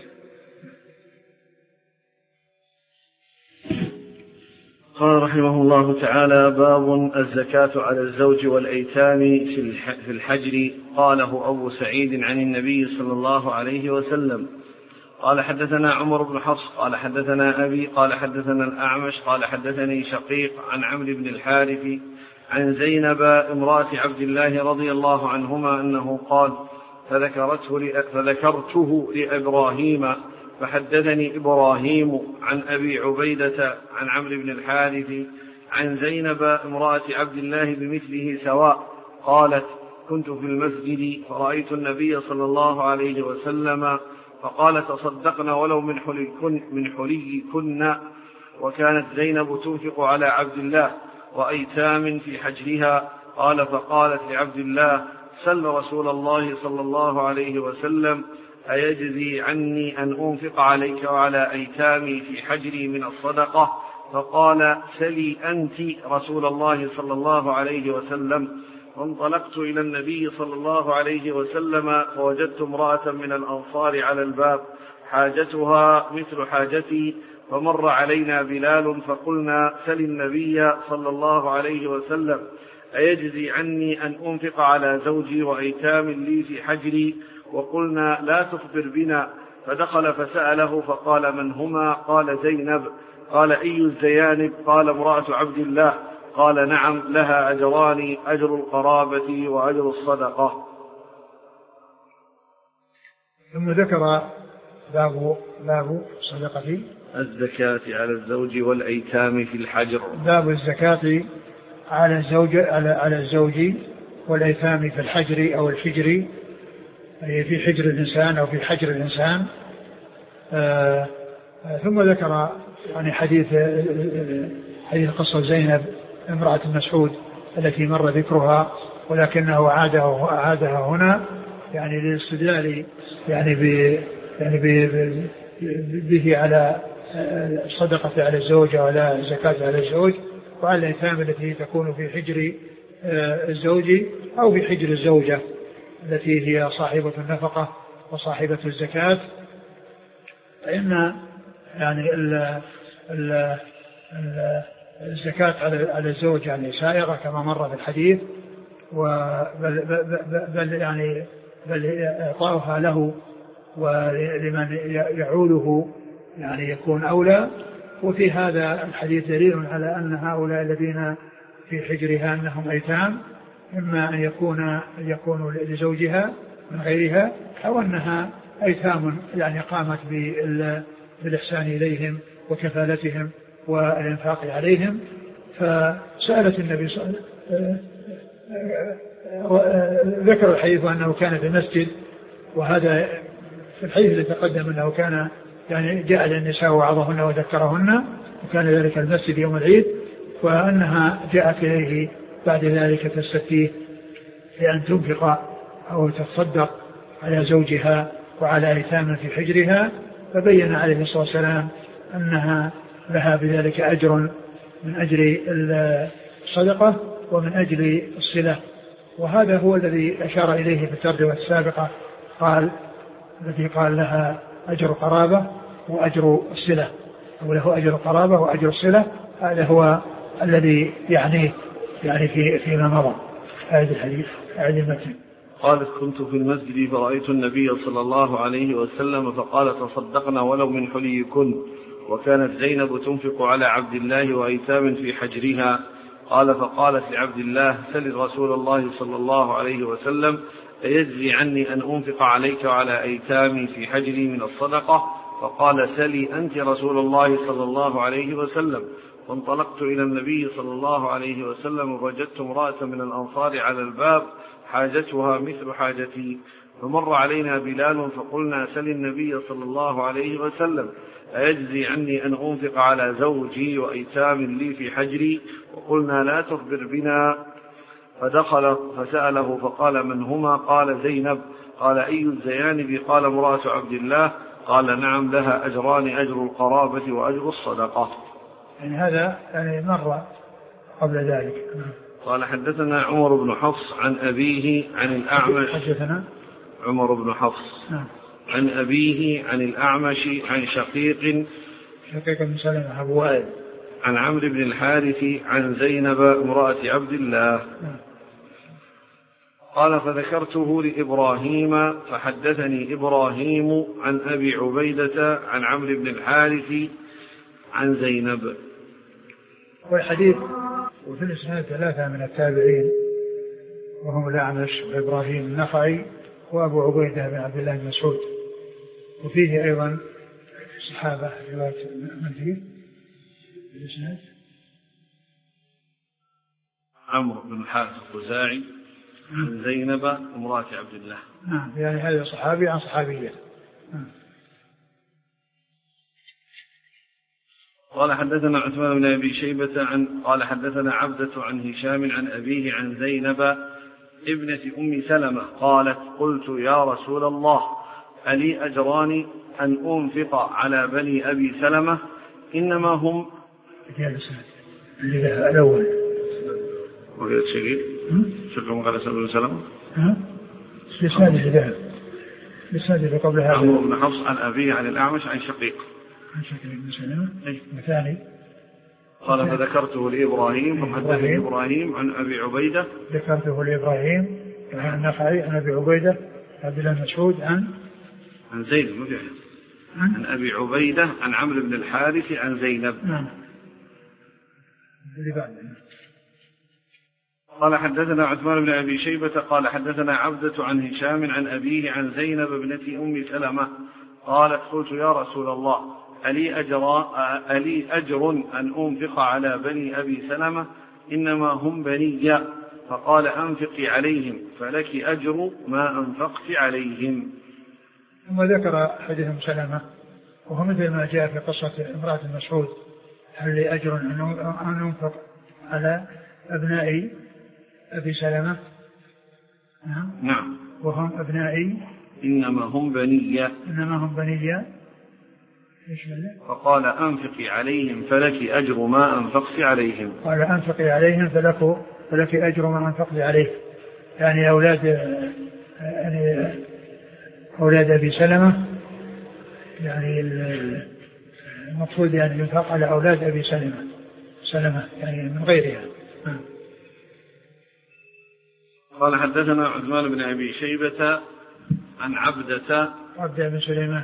قال رحمه الله تعالى: باب الزكاة على الزوج والأيتام في الحجر. قاله أبو سعيد عن النبي صلى الله عليه وسلم. قال: حدثنا عمر بن حفص قال حدثنا أبي قال حدثنا الأعمش قال حدثني شقيق عن عمرو بن الحارث عن زينب امرأة عبد الله رضي الله عنهما أنه قال: فذكرته, فذكرته لإبراهيم فحدثني إبراهيم عن أبي عبيدة عن عمرو بن الحارث عن زينب امرأة عبد الله بمثله سواء. قالت: كنت في المسجد فرأيت النبي صلى الله عليه وسلم فقال: تصدقنا ولو من حليكن, من حليكن. وكانت زينب تنفق على عبد الله وأيتام في حجرها. قال: فقالت لعبد الله: سل رسول الله صلى الله عليه وسلم أيجزي عني أن أنفق عليك وعلى أيتامي في حجري من الصدقة؟ فقال: سلي أنت رسول الله صلى الله عليه وسلم. وانطلقت إلى النبي صلى الله عليه وسلم فوجدت امرأة من الأنصار على الباب حاجتها مثل حاجتي، فمر علينا بلال فقلنا: سل النبي صلى الله عليه وسلم أيجزي عني أن أنفق على زوجي وأيتام لي في حجري؟ وقلنا: لا تخبر بنا. فدخل فسأله فقال: من هما؟ قال: زينب. قال: أي الزيانب؟ قال: امرأة عبد الله. قال: نعم، لها أجران، أجر القرابة وأجر الصدقة. ثم ذكر باب باب صدقة الزكاة على الزوج والأيتام في الحجر. باب الزكاة على الزوج على على الزوج والأيتام في الحجر أو الحجر، أي في حجر الإنسان أو في حجر الإنسان. آه ثم ذكر يعني حديث حديث قصة زينب امرأة مسعود التي مر ذكرها، ولكنه عادها عادها هنا يعني للاستدلال يعني ب يعني ب به على الصدقة على الزوجة ولا الزكاة على الزوج، وعلى الأيتام التي تكون في حجر الزوج أو في حجر الزوجة التي هي صاحبة النفقة وصاحبة الزكاة. فإن يعني ال ال ال الزكاة على الزوج يعني سائغة كما مر في الحديث، وبل بل يعني بل إعطاؤها له ولمن يعوله يعني يكون أولى. وفي هذا الحديث دليل على أن هؤلاء الذين في حجرها أنهم أيتام، إما أن يكون يكونوا لزوجها من غيرها، أو أنها أيتام يعني قامت بالإحسان إليهم وكفالتهم والإنفاق عليهم. فسألت النبي صلى الله عليه وسلم، ذكر الحديث أنه كان في المسجد، وهذا في الحديث الذي تقدم أنه كان يعني جاء للنساء وعظهن وذكرهن، وكان ذلك المسجد يوم العيد، وأنها جاءت إليه بعد ذلك تستفتيه بأن تنفق أو تتصدق على زوجها وعلى أيتام في حجرها، فبين عليه الصلاة والسلام أنها لها بذلك أجر من أجل الصدقة ومن أجل الصلة. وهذا هو الذي أشار إليه في الترجمة السابقة، قال الذي قال لها أجر قرابة وأجر الصلة، أو له أجر قرابة وأجر الصلة. هذا هو الذي يعنيه يعني في فيما مضى. هذا الحديث هذا المتن. قالت: كنت في المسجد فرأيت النبي صلى الله عليه وسلم فقال: تصدقنا ولو من حليكن. وكانت زينب تنفق على عبد الله وأيتام في حجرها. قال: فقالت لعبد الله: سل رسول الله صلى الله عليه وسلم أيجزي عني أن أنفق عليك وعلى أيتامي في حجري من الصدقة؟ فقال: سلي أنت رسول الله صلى الله عليه وسلم. وانطلقت إلى النبي صلى الله عليه وسلم ووجدت امرأة من الأنصار على الباب حاجتها مثل حاجتي، فمر علينا بلال فقلنا: سل النبي صلى الله عليه وسلم أيجزي عني أن أنفق على زوجي وأيتام لي في حجري؟ وقلنا: لا تخبر بنا. فدخل فسأله فقال: من هما؟ قال: زينب. قال: أي الزيانب؟ قال: امرأة عبد الله. قال: نعم، لها أجران، أجر القرابة وأجر الصدقة. يعني هذا يعني مر قبل ذلك. قال حدثنا عمر بن حفص عن أبيه عن الأعمش. حدثنا عمر بن حفص نعم. عن أبيه عن الأعمش عن شقيق شقيق بن سلمة أبو وائل عن عمرو بن الحارث عن زينب امرأة عبد الله. نعم. قال فذكرته لإبراهيم فحدثني إبراهيم عن أبي عبيدة عن عمرو بن الحارث عن زينب. والحديث وفي الإسناد ثلاثة من التابعين وهم الأعمش وإبراهيم النخعي وأبو عبيدة بن عبد الله بن مسعود، وفيه أيضا صحابة رواية من فيه الإسناد عمرو بن الحارث الخزاعي عن زينب امرأة عبد الله. نعم يعني هذا صحابي عن صحابية. قال حدثنا عثمان بن أبي شيبة عن قال حدثنا عبدة عن هشام عن أبيه عن زينب ابنة أم سلمة قالت قلت يا رسول الله ألي أجران أن أنفق على بني أبي سلمة إنما هم الأول وقلت شقيق شكرا قال سلمة بن سلمة لسناد الذهب لسناد اللي قبل هذا عمرو بن حفص عن أبيه عن الأعمش عن شقيق عن شقيق بن سلمة مثاني. قال فذكرته لإبراهيم وحدثني إبراهيم عن أبي عبيدة ذكرته لإبراهيم عن النخعي عن أبي عبيدة عبد الله مسعود عن عن زينب عن, عن أبي عبيدة عن عمرو بن الحارث عن زينب. نعم. اللي بعد. قال حدثنا عثمان بن أبي شيبة قال حدثنا عبدة عن هشام عن أبيه عن زينب ابنة أم سلمة قالت قلت يا رسول الله ألي أجر, ألي أجر أن أنفق على بني أبي سلمة إنما هم بني فقال أنفقي عليهم فلك أجر ما أنفقت عليهم. ثم ذكر حديث أم سلمة وهو مثل ما جاء في قصة امرأة مسعود هل لي أجر أن أنفق على أبناء أبي سلمة. نعم. وهم أبنائي إنما هم بني إنما هم بني فقال أنفقي عليهم فلك أجر ما أنفقت عليهم. قال أنفقي عليهم فلك فلك أجر ما أنفقت عليه يعني أولاد يعني أولاد أبي سلمة يعني المفروض يعني ينفق على أولاد أبي سلمة سلمة يعني من غيرها. قال حدثنا عثمان بن أبي شيبة عن عبدة عبدة بن سليمان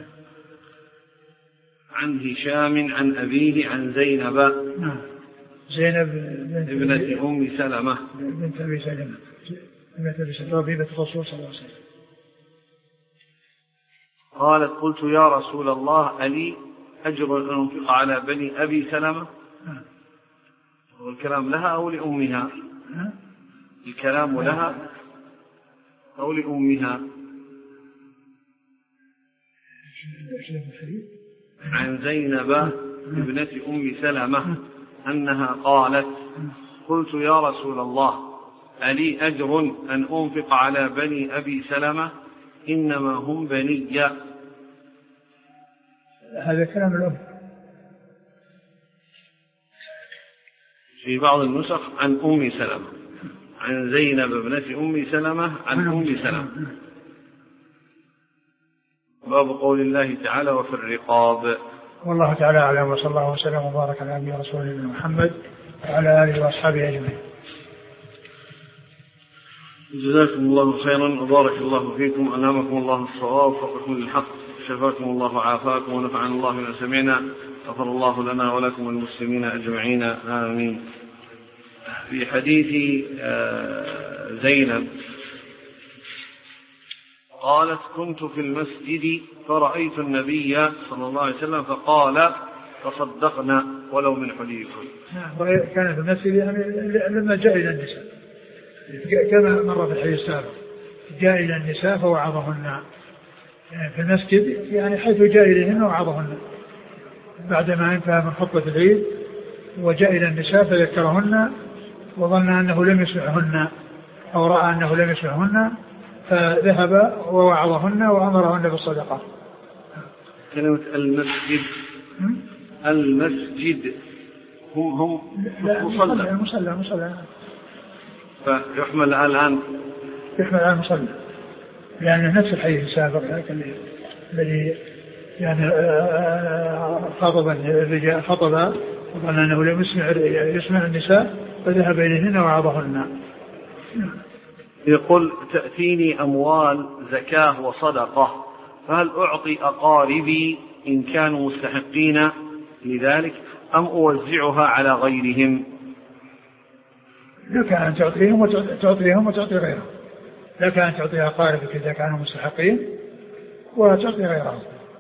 عن هشام عن أبيه عن زينب. نعم. زينب ابنة أم سلمة بنت أبي سلمة ابنة أبي سلمة ربيبة الرسول صلى الله عليه وسلم. قالت قلت يا رسول الله ألي أجر أن أنفق على بني أبي سلمة. نعم. والكلام لها أو لأمها؟ نعم. الكلام لها أو لأمها؟ عن زينب ابنة أم سلمة أنها قالت قلت يا رسول الله ألي أجر أن أنفق على بني أبي سلمة إنما هم بني. هذا كلام الأم. في بعض النسخ عن أم سلمة عن زينب ابنة أم سلمة عن أم سلمة. باب قول الله تعالى وفي الرقاب. والله تعالى أعلم وصلى الله وسلم وبارك على نبينا رسول محمد وعلى آله وأصحابه أجمعين. جزاكم الله خيرا وبارك الله فيكم ألهمكم الله الصواب وفقكم للحق شفاكم الله وعافاكم ونفعنا الله بما سمعنا غفر الله لنا ولكم المسلمين أجمعين آمين. في حديث زينب قالت كنت في المسجد فرأيت النبي صلى الله عليه وسلم فقال تصدقنا ولو من حليكم. كان في المسجد يعني لما جاء إلى النساء كما مر في الحديث السابق جاء إلى النساء فوعظهن في المسجد يعني حيث جاء إليهن وعظهن بعدما انتهى من خطبة العيد وجاء إلى النساء فذكرهن وظن أنه لم يسمعهن أو رأى أنه لم يسمعهن فذهب ووعظهن وأمرهن بالصدقة. كلمة المسجد المسجد هم هم مصلى مصلى مصلى فيحمل الآن يحمل على المصلى، لأنه نفس الحديث السابق الذي يعني خطب الرجال خطب وقال أنه لم يسمع يسمع النساء فذهب إليهن وعظهن. يقول تأتيني أموال زكاة وصدقة، فهل أعطي أقاربي إن كانوا مستحقين لذلك أم أوزعها على غيرهم؟ لك أن تعطيهم وتعطيهم وتعطي غيرهم، لك أن تعطي أقاربك إذا كانوا مستحقين وتعطي غيرهم.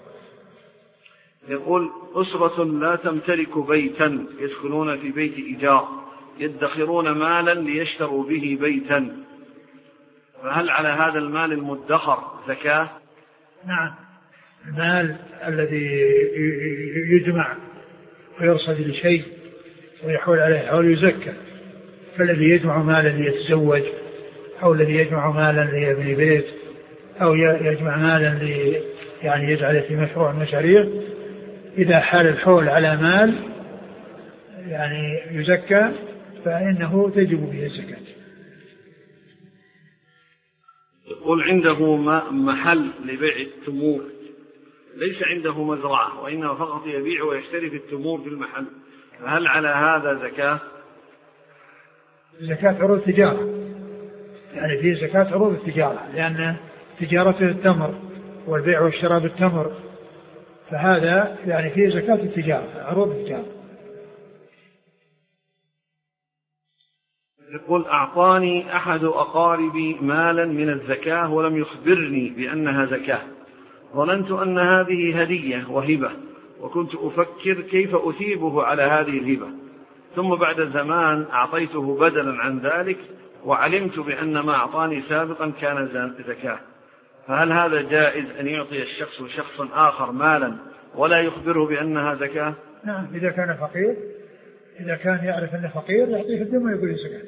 يقول أسرة لا تمتلك بيتا يسكنون في بيت إيجار يدخرون مالا ليشتروا به بيتا، فهل على هذا المال المدخر زكاة؟ نعم، المال الذي يجمع ويرصد لشيء ويحول عليه حول يزكى، فالذي يجمع مالا ليتزوج أو الذي يجمع مالا ليبني بيت أو يجمع مالا لي يعني يجعله في مشروع مشاريع، إذا حال الحول على مال يعني يزكى فإنه تجب به الزكاة. يقول عنده محل لبيع التمور، ليس عنده مزرعة وإنما فقط يبيع ويشتري في التمور في المحل، فهل على هذا زكاة؟ زكاة عروض التجارة، يعني في زكاة عروض التجارة، لأن تجارته التمر والبيع والشراء بالتمر، فهذا يعني فيه زكاة التجارة عروض التجارة. يقول أعطاني أحد أقاربي مالا من الزكاة ولم يخبرني بأنها زكاة، ظننت أن هذه هدية وهبة، وكنت أفكر كيف أثيبه على هذه الهبة، ثم بعد زمان أعطيته بدلا عن ذلك وعلمت بأن ما أعطاني سابقا كان زكاة، فهل هذا جائز أن يعطي الشخص شخصا آخر مالا ولا يخبره بأنها زكاة؟ نعم، إذا كان فقير، إذا كان يعرف أنه فقير يعطيه الدم ويقول زكاة.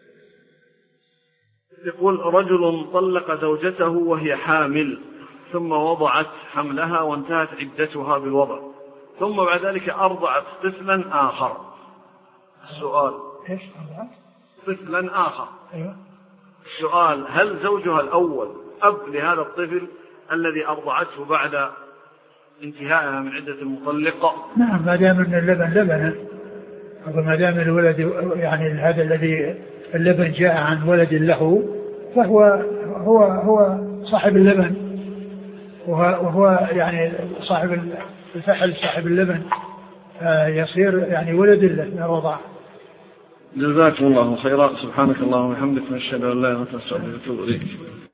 يقول رجل طلق زوجته وهي حامل ثم وضعت حملها وانتهت عدتها بالوضع، ثم بعد ذلك أرضعت طفلا آخر. السؤال إيش أرضعت؟ طفلا آخر. أيوة. السؤال هل زوجها الأول أب لهذا الطفل الذي أرضعته بعد انتهائها من عدة المطلقة؟ نعم، ما دام أن اللبن لبنه، وما دام الولد يعني هذا الذي اللبن جاء عن ولد له فهو هو هو صاحب اللبن، وهو يعني صاحب الفحل صاحب اللبن، يصير يعني ولد له من الرضاعة. جزاكم الله خيرا، سبحانك اللهم وبحمدك نشهد أن لا إله إلا أنت نستغفرك ونتوب إليك.